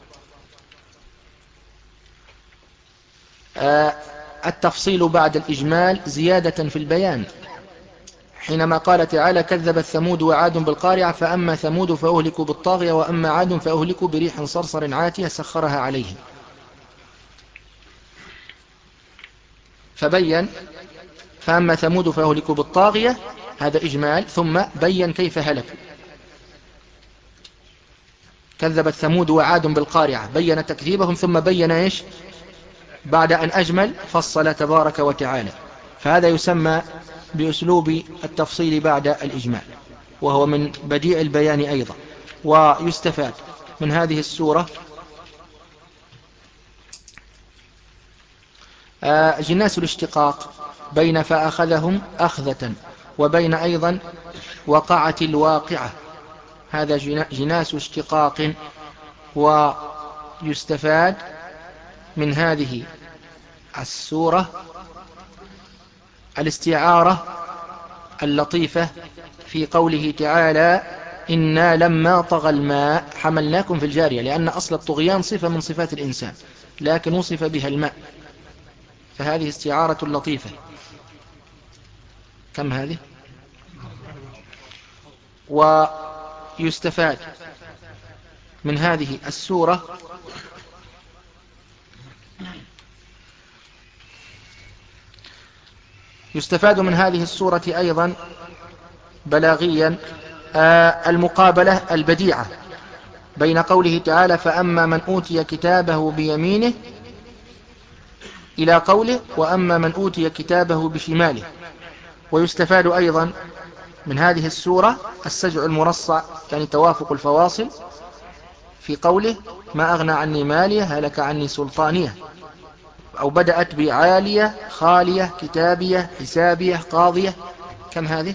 التفصيل بعد الإجمال زيادة في البيان، حينما قال تعالى كذبت ثمود وعاد بالقارعة فأما ثمود فأهلكوا بالطاغية وأما عاد فأهلكوا بريح صرصر عاتية سخرها عليهم. فبين فأما ثمود فأهلكوا بالطاغية، هذا إجمال، ثم بين كيف هلكوا. كذبت ثمود وعاد بالقارعة، بين تكذيبهم، ثم بين إيش بعد أن أجمل فصل تبارك وتعالى. فهذا يسمى بأسلوب التفصيل بعد الإجمال، وهو من بديع البيان أيضا. ويستفاد من هذه السورة جناس الاشتقاق بين فأخذهم أخذة، وبين أيضا وقعة الواقعة، هذا جناس اشتقاق. ويستفاد من هذه السورة الاستعارة اللطيفة في قوله تعالى إنا لما طغى الماء حملناكم في الجارية، لأن أصل الطغيان صفة من صفات الإنسان لكن وصف بها الماء، فهذه استعارة لطيفة. كم هذه؟ ويستفاد من هذه السورة يستفاد من هذه السورة أيضا بلاغيا المقابلة البديعة بين قوله تعالى فأما من أوتي كتابه بيمينه إلى قوله وأما من أوتي كتابه بشماله. ويستفاد أيضا من هذه السورة السجع المرصع، يعني توافق الفواصل في قوله ما أغنى عني مالية هلك عني سلطانية، أو بدأت بعالية خالية كتابية حسابية قاضية. كم هذه؟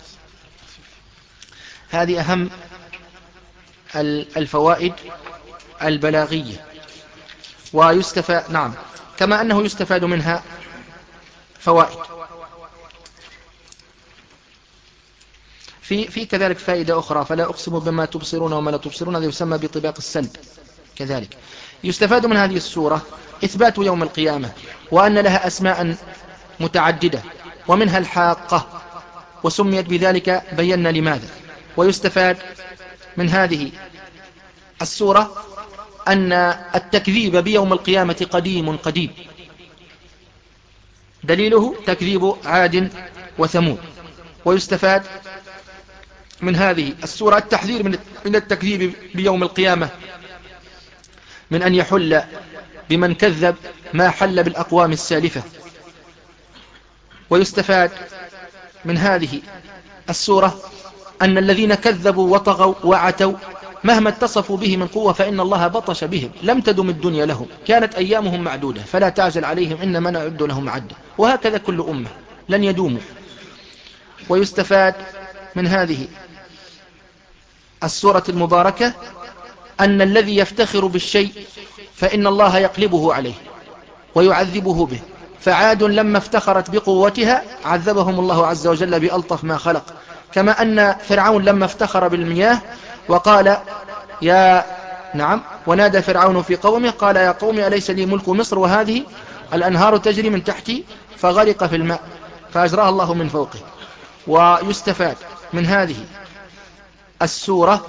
هذه أهم الفوائد البلاغية. ويستفاد نعم كما أنه يستفاد منها فوائد في في كذلك فائدة أخرى فلا أقسم بما تبصرون وما لا تبصرون، هذا يسمى بطباق السلب. كذلك يستفاد من هذه السورة إثبات يوم القيامة، وأن لها أسماء متعددة ومنها الحاقة، وسميت بذلك بينا لماذا. ويستفاد من هذه السورة أن التكذيب بيوم القيامة قديم قديم، دليله تكذيب عاد وثمود. ويستفاد من هذه السورة التحذير من التكذيب بيوم القيامة، من أن يحل بمن كذب ما حل بالأقوام السالفة. ويستفاد من هذه السورة أن الذين كذبوا وطغوا وعتوا مهما اتصفوا به من قوة فإن الله بطش بهم، لم تدم الدنيا لهم، كانت أيامهم معدودة فلا تعجل عليهم إنما نعد لهم عدا، وهكذا كل أمة لن يدوموا. ويستفاد من هذه السورة المباركة أن الذي يفتخر بالشيء فإن الله يقلبه عليه ويعذبه به، فعاد لما افتخرت بقوتها عذبهم الله عز وجل بألطف ما خلق، كما أن فرعون لما افتخر بالمياه وقال يا نعم ونادى فرعون في قومه قال يا قوم أليس لي ملك مصر وهذه الأنهار تجري من تحتي، فغرق في الماء فأجراها الله من فوقه. ويستفاد من هذه السورة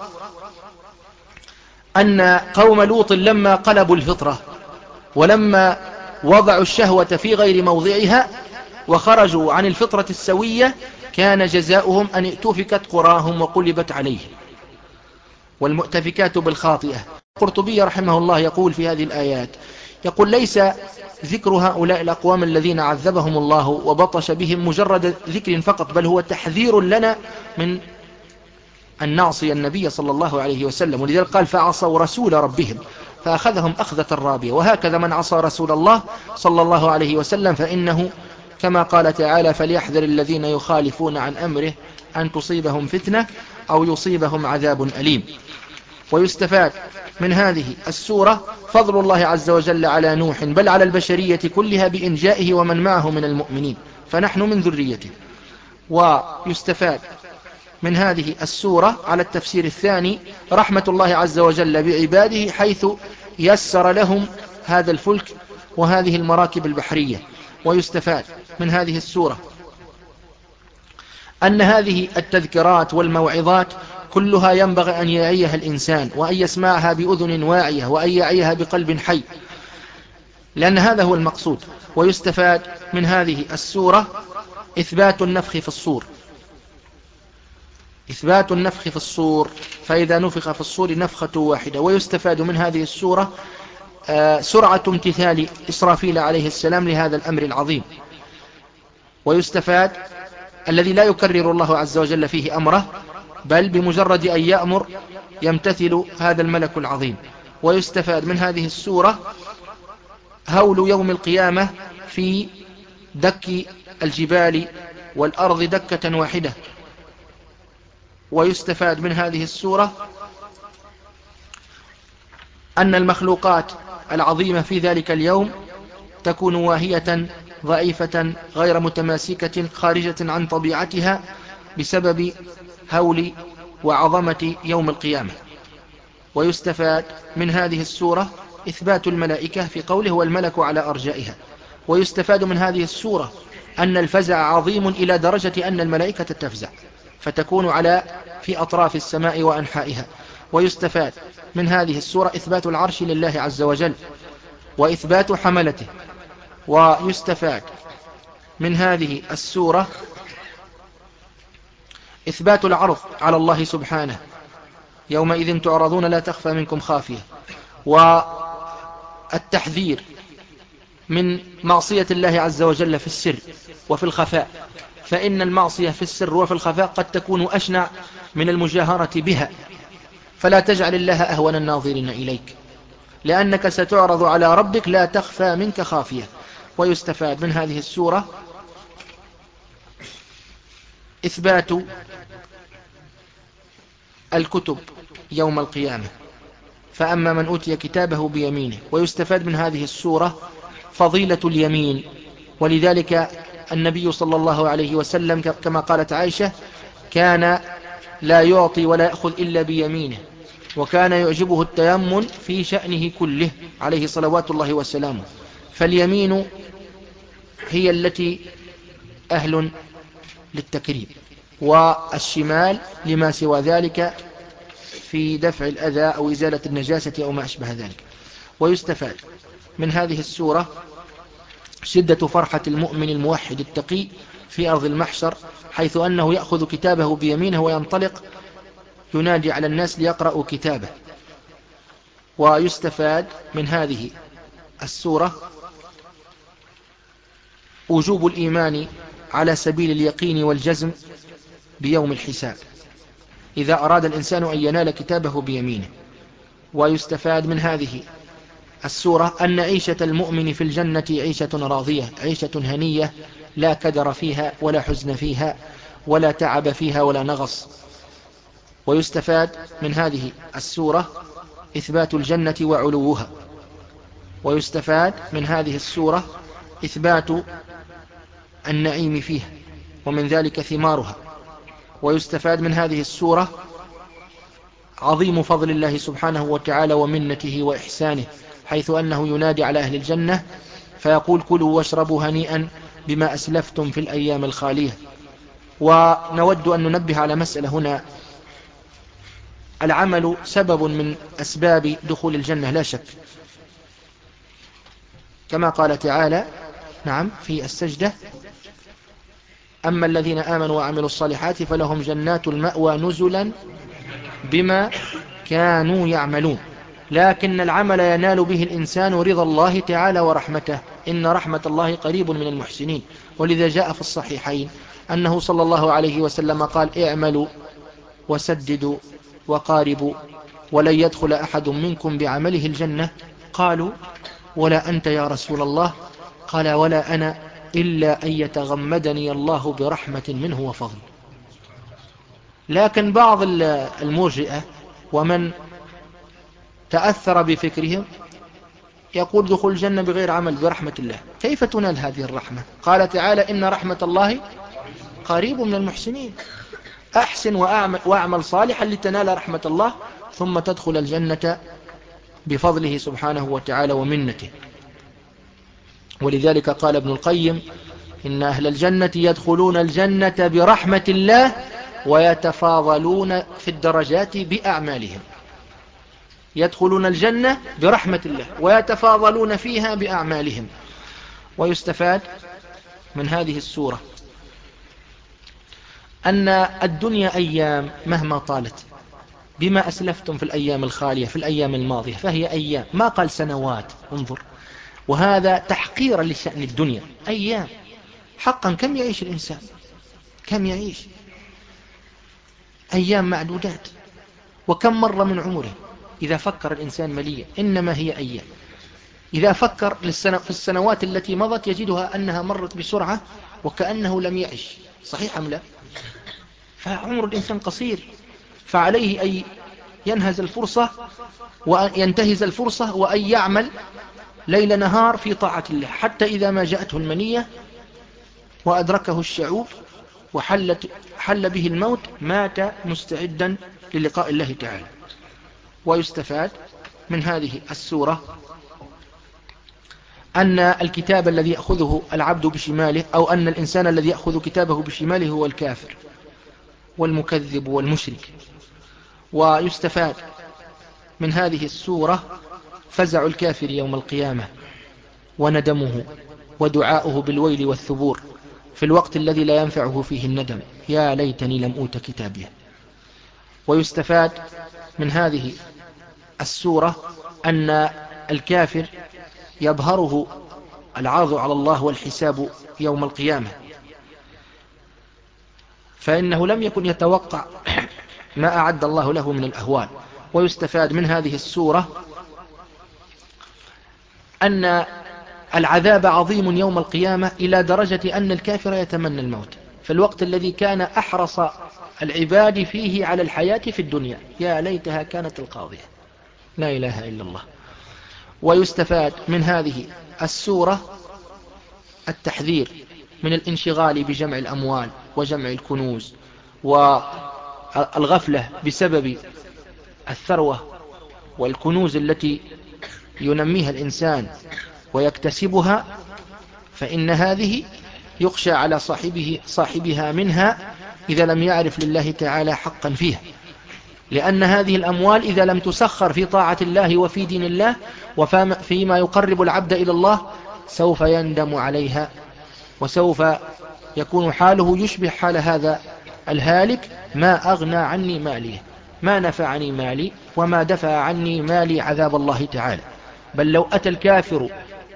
أن قوم لوط لما قلبوا الفطرة ولما وضعوا الشهوة في غير موضعها وخرجوا عن الفطرة السوية كان جزاؤهم أن ائتفكت قراهم وقلبت عليهم. والمؤتفكات بالخاطئة. القرطبي رحمه الله يقول في هذه الآيات يقول ليس ذكر هؤلاء الأقوام الذين عذبهم الله وبطش بهم مجرد ذكر فقط، بل هو تحذير لنا من أن نعصي النبي صلى الله عليه وسلم. ولذلك قال فعصوا رسول ربهم فأخذهم أخذة رابية. وهكذا من عصى رسول الله صلى الله عليه وسلم فإنه كما قال تعالى فليحذر الذين يخالفون عن أمره أن تصيبهم فتنة أو يصيبهم عذاب أليم. ويستفاد من هذه السورة فضل الله عز وجل على نوح بل على البشرية كلها بإنجائه ومن معه من المؤمنين، فنحن من ذريته. ويستفاد من هذه السورة على التفسير الثاني رحمة الله عز وجل بعباده حيث يسر لهم هذا الفلك وهذه المراكب البحرية. ويستفاد من هذه السورة أن هذه التذكرات والموعظات كلها ينبغي أن يعيها الإنسان وأن يسمعها بأذن واعية وأن يعيها بقلب حي، لأن هذا هو المقصود. ويستفاد من هذه السورة إثبات النفخ في الصور، إثبات النفخ في الصور، فإذا نفخ في الصور نفخة واحدة. ويستفاد من هذه السورة آه سرعة امتثال إسرافيل عليه السلام لهذا الأمر العظيم. ويستفاد الذي لا يكرر الله عز وجل فيه أمره بل بمجرد أن يأمر يمتثل هذا الملك العظيم. ويستفاد من هذه السورة هول يوم القيامة في دك الجبال والأرض دكة واحدة. ويستفاد من هذه السورة أن المخلوقات العظيمة في ذلك اليوم تكون واهية ضعيفة غير متماسكة خارجة عن طبيعتها بسبب هول وعظمة يوم القيامة. ويستفاد من هذه السورة إثبات الملائكة في قوله والملك على أرجائها. ويستفاد من هذه السورة أن الفزع عظيم إلى درجة أن الملائكة تفزع فتكون على في أطراف السماء وأنحائها. ويستفاد من هذه السورة إثبات العرش لله عز وجل وإثبات حملته. ويستفاد من هذه السورة إثبات العرض على الله سبحانه يومئذ تعرضون لا تخفى منكم خافية، والتحذير من معصية الله عز وجل في السر وفي الخفاء، فإن المعصية في السر وفي الخفاء قد تكون أشنع من المجاهرة بها، فلا تجعل الله أهون الناظرين إليك لأنك ستعرض على ربك لا تخفى منك خافية. ويستفاد من هذه السورة إثبات الكتب يوم القيامة، فأما من أوتي كتابه بيمينه. ويستفاد من هذه السورة فضيلة اليمين، ولذلك النبي صلى الله عليه وسلم كما قالت عائشة كان لا يعطي ولا يأخذ إلا بيمينه، وكان يعجبه التيمن في شأنه كله عليه صلوات الله وسلامه. فاليمين هي التي أهل للتكريم، والشمال لما سوى ذلك في دفع الأذى أو إزالة النجاسة أو ما أشبه ذلك. ويستفاد من هذه السورة شدة فرحة المؤمن الموحد التقي في أرض المحشر، حيث أنه يأخذ كتابه بيمينه وينطلق ينادي على الناس ليقرأوا كتابه. ويستفاد من هذه السورة وجوب الإيمان على سبيل اليقين والجزم بيوم الحساب إذا أراد الإنسان أن ينال كتابه بيمينه. ويستفاد من هذه السورة أن عيشة المؤمن في الجنة عيشة راضية، عيشة هنية لا كدر فيها ولا حزن فيها ولا تعب فيها ولا نغص. ويستفاد من هذه السورة إثبات الجنة وعلوها. ويستفاد من هذه السورة إثبات النعيم فيها ومن ذلك ثمارها. ويستفاد من هذه السورة عظيم فضل الله سبحانه وتعالى ومنته وإحسانه، حيث أنه ينادي على أهل الجنة فيقول كلوا واشربوا هنيئا بما أسلفتم في الأيام الخالية. ونود أن ننبه على مسألة هنا، العمل سبب من أسباب دخول الجنة لا شك، كما قال تعالى نعم في السجدة أما الذين آمنوا وعملوا الصالحات فلهم جنات المأوى نزلا بما كانوا يعملون. لكن العمل ينال به الإنسان رضا الله تعالى ورحمته، إن رحمة الله قريب من المحسنين. ولذا جاء في الصحيحين أنه صلى الله عليه وسلم قال: اعملوا وسددوا وقاربوا ولن يدخل أحد منكم بعمله الجنة. قالوا: ولا أنت يا رسول الله؟ قال: ولا أنا، إلا أن يتغمدني الله برحمة منه وفضل. لكن بعض المرجئة ومن تأثر بفكرهم يقول: دخول الجنة بغير عمل برحمة الله. كيف تنال هذه الرحمة؟ قال تعالى: إن رحمة الله قريب من المحسنين. أحسن وأعمل, وأعمل صالحا لتنال رحمة الله ثم تدخل الجنة بفضله سبحانه وتعالى ومنته. ولذلك قال ابن القيم: إن أهل الجنة يدخلون الجنة برحمة الله ويتفاضلون في الدرجات بأعمالهم. يدخلون الجنة برحمة الله ويتفاضلون فيها بأعمالهم. ويستفاد من هذه السورة أن الدنيا أيام مهما طالت، بما أسلفتم في الأيام الخالية في الأيام الماضية فهي أيام، ما قال سنوات. انظر، وهذا تحقيرا لشأن الدنيا. أيام حقا، كم يعيش الإنسان؟ كم يعيش؟ أيام معدودات. وكم مرة من عمره إذا فكر الإنسان مليا؟ إنما هي أيام. إذا فكر في السنوات التي مضت يجدها أنها مرت بسرعة وكأنه لم يعش. صحيح أم لا؟ فعمر الإنسان قصير، فعليه أن ينهز الفرصة وأن ينتهز الفرصة وأن يعمل ليل نهار في طاعة الله، حتى إذا ما جاءته المنية وأدركه الشعوب وحلت حل به الموت مات مستعدا للقاء الله تعالى. ويستفاد من هذه السورة أن الكتاب الذي يأخذه العبد بشماله، أو أن الإنسان الذي يأخذ كتابه بشماله هو الكافر والمكذب والمشرك. ويستفاد من هذه السورة فزع الكافر يوم القيامة وندمه ودعاؤه بالويل والثبور في الوقت الذي لا ينفعه فيه الندم: يا ليتني لم أوت كتابيه. ويستفاد من هذه السورة أن الكافر يبهره العرض على الله والحساب يوم القيامة، فإنه لم يكن يتوقع ما أعد الله له من الأهوال. ويستفاد من هذه السورة أن العذاب عظيم يوم القيامة إلى درجة أن الكافر يتمنى الموت في الوقت الذي كان أحرص العباد فيه على الحياة في الدنيا: يا ليتها كانت القاضية. لا إله إلا الله. ويستفاد من هذه السورة التحذير من الانشغال بجمع الأموال وجمع الكنوز والغفلة بسبب الثروة والكنوز التي ينميها الإنسان ويكتسبها، فإن هذه يخشى على صاحبه صاحبها منها إذا لم يعرف لله تعالى حقا فيها، لأن هذه الأموال إذا لم تسخر في طاعة الله وفي دين الله وفيما يقرب العبد إلى الله سوف يندم عليها، وسوف يكون حاله يشبه حال هذا الهالك: ما أغنى عني مالي، ما نفعني مالي، وما دفع عني مالي عذاب الله تعالى. بل لو أتى الكافر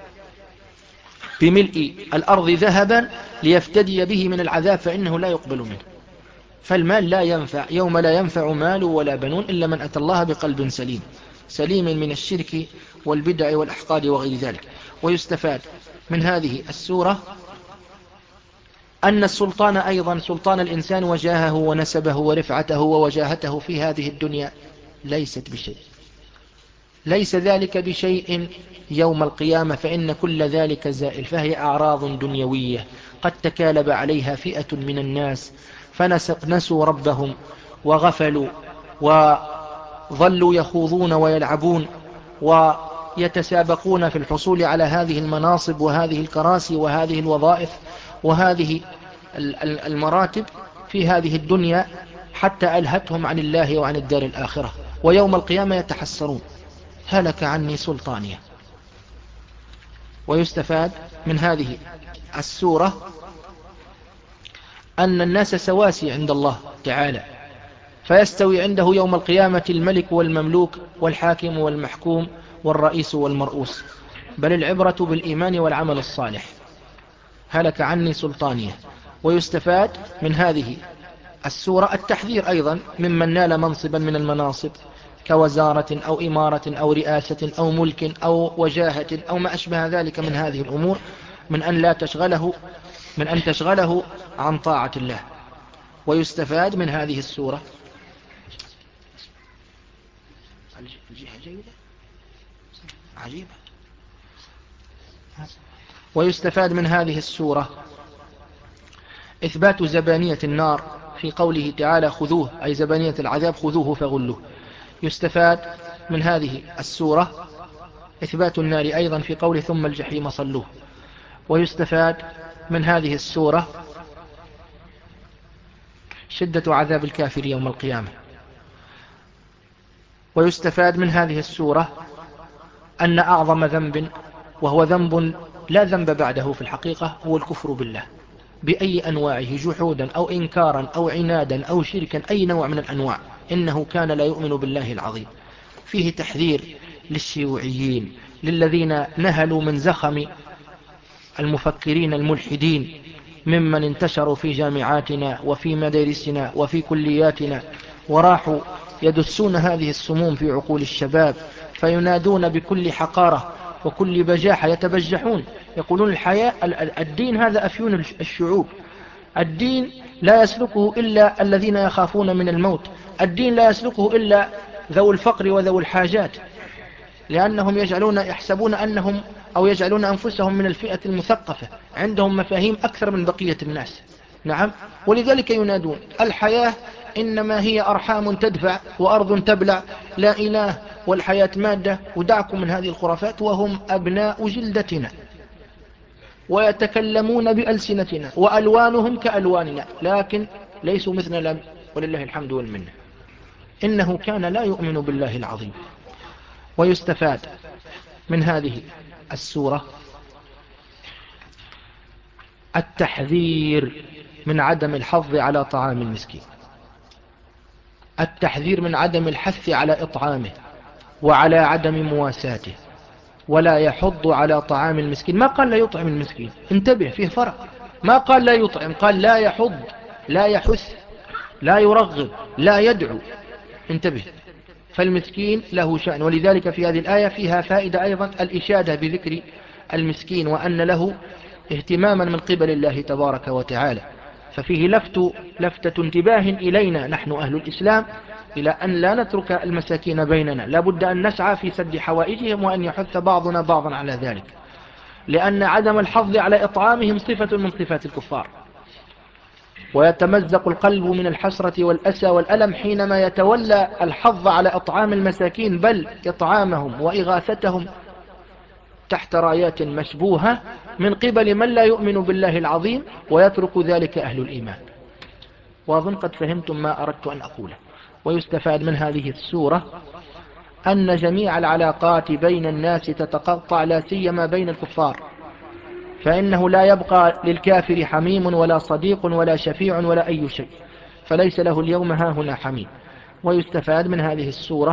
بملء الأرض ذهبا ليفتدي به من العذاب فإنه لا يقبل منه. فالمال لا ينفع يوم لا ينفع مال ولا بنون إلا من أتى الله بقلب سليم، سليم من الشرك والبدع والأحقاد وغير ذلك. ويستفاد من هذه السورة أن السلطان أيضا، سلطان الإنسان وجاهه ونسبه ورفعته ووجاهته في هذه الدنيا ليست بشيء، ليس ذلك بشيء يوم القيامة، فإن كل ذلك زائل، فهي أعراض دنيوية قد تكالب عليها فئة من الناس فنسوا ربهم وغفلوا وظلوا يخوضون ويلعبون ويتسابقون في الحصول على هذه المناصب وهذه الكراسي وهذه الوظائف وهذه المراتب في هذه الدنيا حتى ألهتهم عن الله وعن الدار الآخرة، ويوم القيامة يتحسرون: هلك عني سلطانية. ويستفاد من هذه السورة أن الناس سواسي عند الله تعالى، فيستوي عنده يوم القيامة الملك والمملوك والحاكم والمحكوم والرئيس والمرؤوس، بل العبرة بالإيمان والعمل الصالح. هلك عني سلطانية. ويستفاد من هذه السورة التحذير أيضا ممن نال منصبا من المناصب كوزارة أو إمارة أو رئاسة أو ملك أو وجاهة أو ما أشبه ذلك من هذه الأمور، من أن لا تشغله من أن تشغله عن طاعة الله. ويستفاد من هذه السورة الجهة جيدة عجيبة. ويستفاد من هذه السورة إثبات زبانية النار في قوله تعالى خذوه، أي زبانية العذاب خذوه فغلوه. يستفاد من هذه السورة إثبات النار أيضا في قوله ثم الجحيم صلوه. ويستفاد من هذه السورة شدة عذاب الكافر يوم القيامة. ويستفاد من هذه السورة أن أعظم ذنب، وهو ذنب لا ذنب بعده في الحقيقة، هو الكفر بالله بأي أنواعه، جحودا أو إنكارا أو عنادا أو شركا، أي نوع من الأنواع، إنه كان لا يؤمن بالله العظيم. فيه تحذير للشيوعيين، للذين نهلوا من زخم المفكرين الملحدين ممن انتشروا في جامعاتنا وفي مدارسنا وفي كلياتنا، وراحوا يدسون هذه السموم في عقول الشباب، فينادون بكل حقارة وكل بجاحة، يتبجحون، يقولون الحياة الدين هذا أفيون الشعوب، الدين لا يسلكه إلا الذين يخافون من الموت، الدين لا يسلكه إلا ذو الفقر وذو الحاجات، لأنهم يجعلون يحسبون أنهم أو يجعلون أنفسهم من الفئة المثقفة، عندهم مفاهيم أكثر من بقية الناس. نعم، ولذلك ينادون الحياة إنما هي أرحام تدفع وأرض تبلع، لا إله والحياة مادة، ودعكم من هذه الخرافات، وهم أبناء جلدتنا ويتكلمون بألسنتنا وألوانهم كألواننا، لكن ليسوا مثلنا ولله الحمد والمنة. إنه كان لا يؤمن بالله العظيم. ويستفاد من هذه السورة التحذير من عدم الحظ على طعام المسكين، التحذير من عدم الحث على إطعامه وعلى عدم مواساته، ولا يحض على طعام المسكين. ما قال لا يطعم المسكين، انتبه، فيه فرق. ما قال لا يطعم، قال لا يحض، لا يحث، لا يرغب، لا يدعو، انتبه. فالمسكين له شأن، ولذلك في هذه الآية فيها فائدة أيضا، الإشادة بذكر المسكين وأن له اهتماما من قبل الله تبارك وتعالى. ففيه لفت لفتة انتباه إلينا نحن أهل الإسلام إلى أن لا نترك المساكين بيننا، لا بد أن نسعى في سد حوائجهم، وأن يحث بعضنا بعضا على ذلك، لأن عدم الحظ على إطعامهم صفة من صفات الكفار. ويتمزق القلب من الحسرة والأسى والألم حينما يتولى الحظ على إطعام المساكين، بل إطعامهم وإغاثتهم تحت رايات مشبوهة من قبل من لا يؤمن بالله العظيم، ويترك ذلك أهل الإيمان. وأظن قد فهمتم ما أردت أن أقوله. ويستفاد من هذه السورة أن جميع العلاقات بين الناس تتقطع، لا سيما بين الكفار، فإنه لا يبقى للكافر حميم ولا صديق ولا شفيع ولا أي شيء، فليس له اليوم هاهنا حميم. ويستفاد من هذه السورة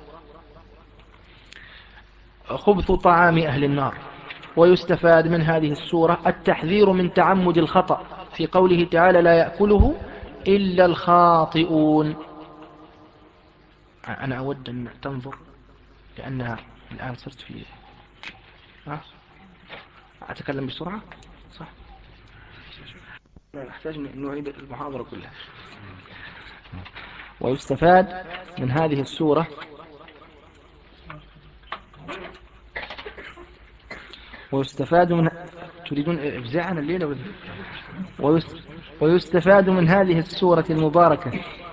خبث طعام أهل النار. ويستفاد من هذه السورة التحذير من تعمد الخطأ في قوله تعالى لا يأكله إلا الخاطئون. أنا أود أن تنظر، لأن الآن صرت في ها؟ أتكلم بسرعة صح؟ نحتاج أن نعيد المحاضرة كلها. ويستفاد من هذه السورة ويستفاد من تريدون إفزاعنا الليلة ولا؟ ويست... ويستفاد من هذه السورة المباركة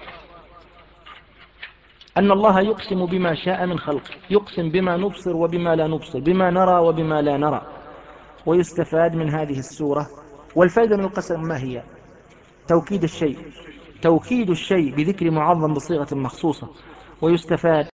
أن الله يقسم بما شاء من خلقه، يقسم بما نبصر وبما لا نبصر، بما نرى وبما لا نرى. ويستفاد من هذه السورة، والفائدة من القسم ما هي؟ توكيد الشيء، توكيد الشيء بذكر معظم بصيغة مخصوصة. ويستفاد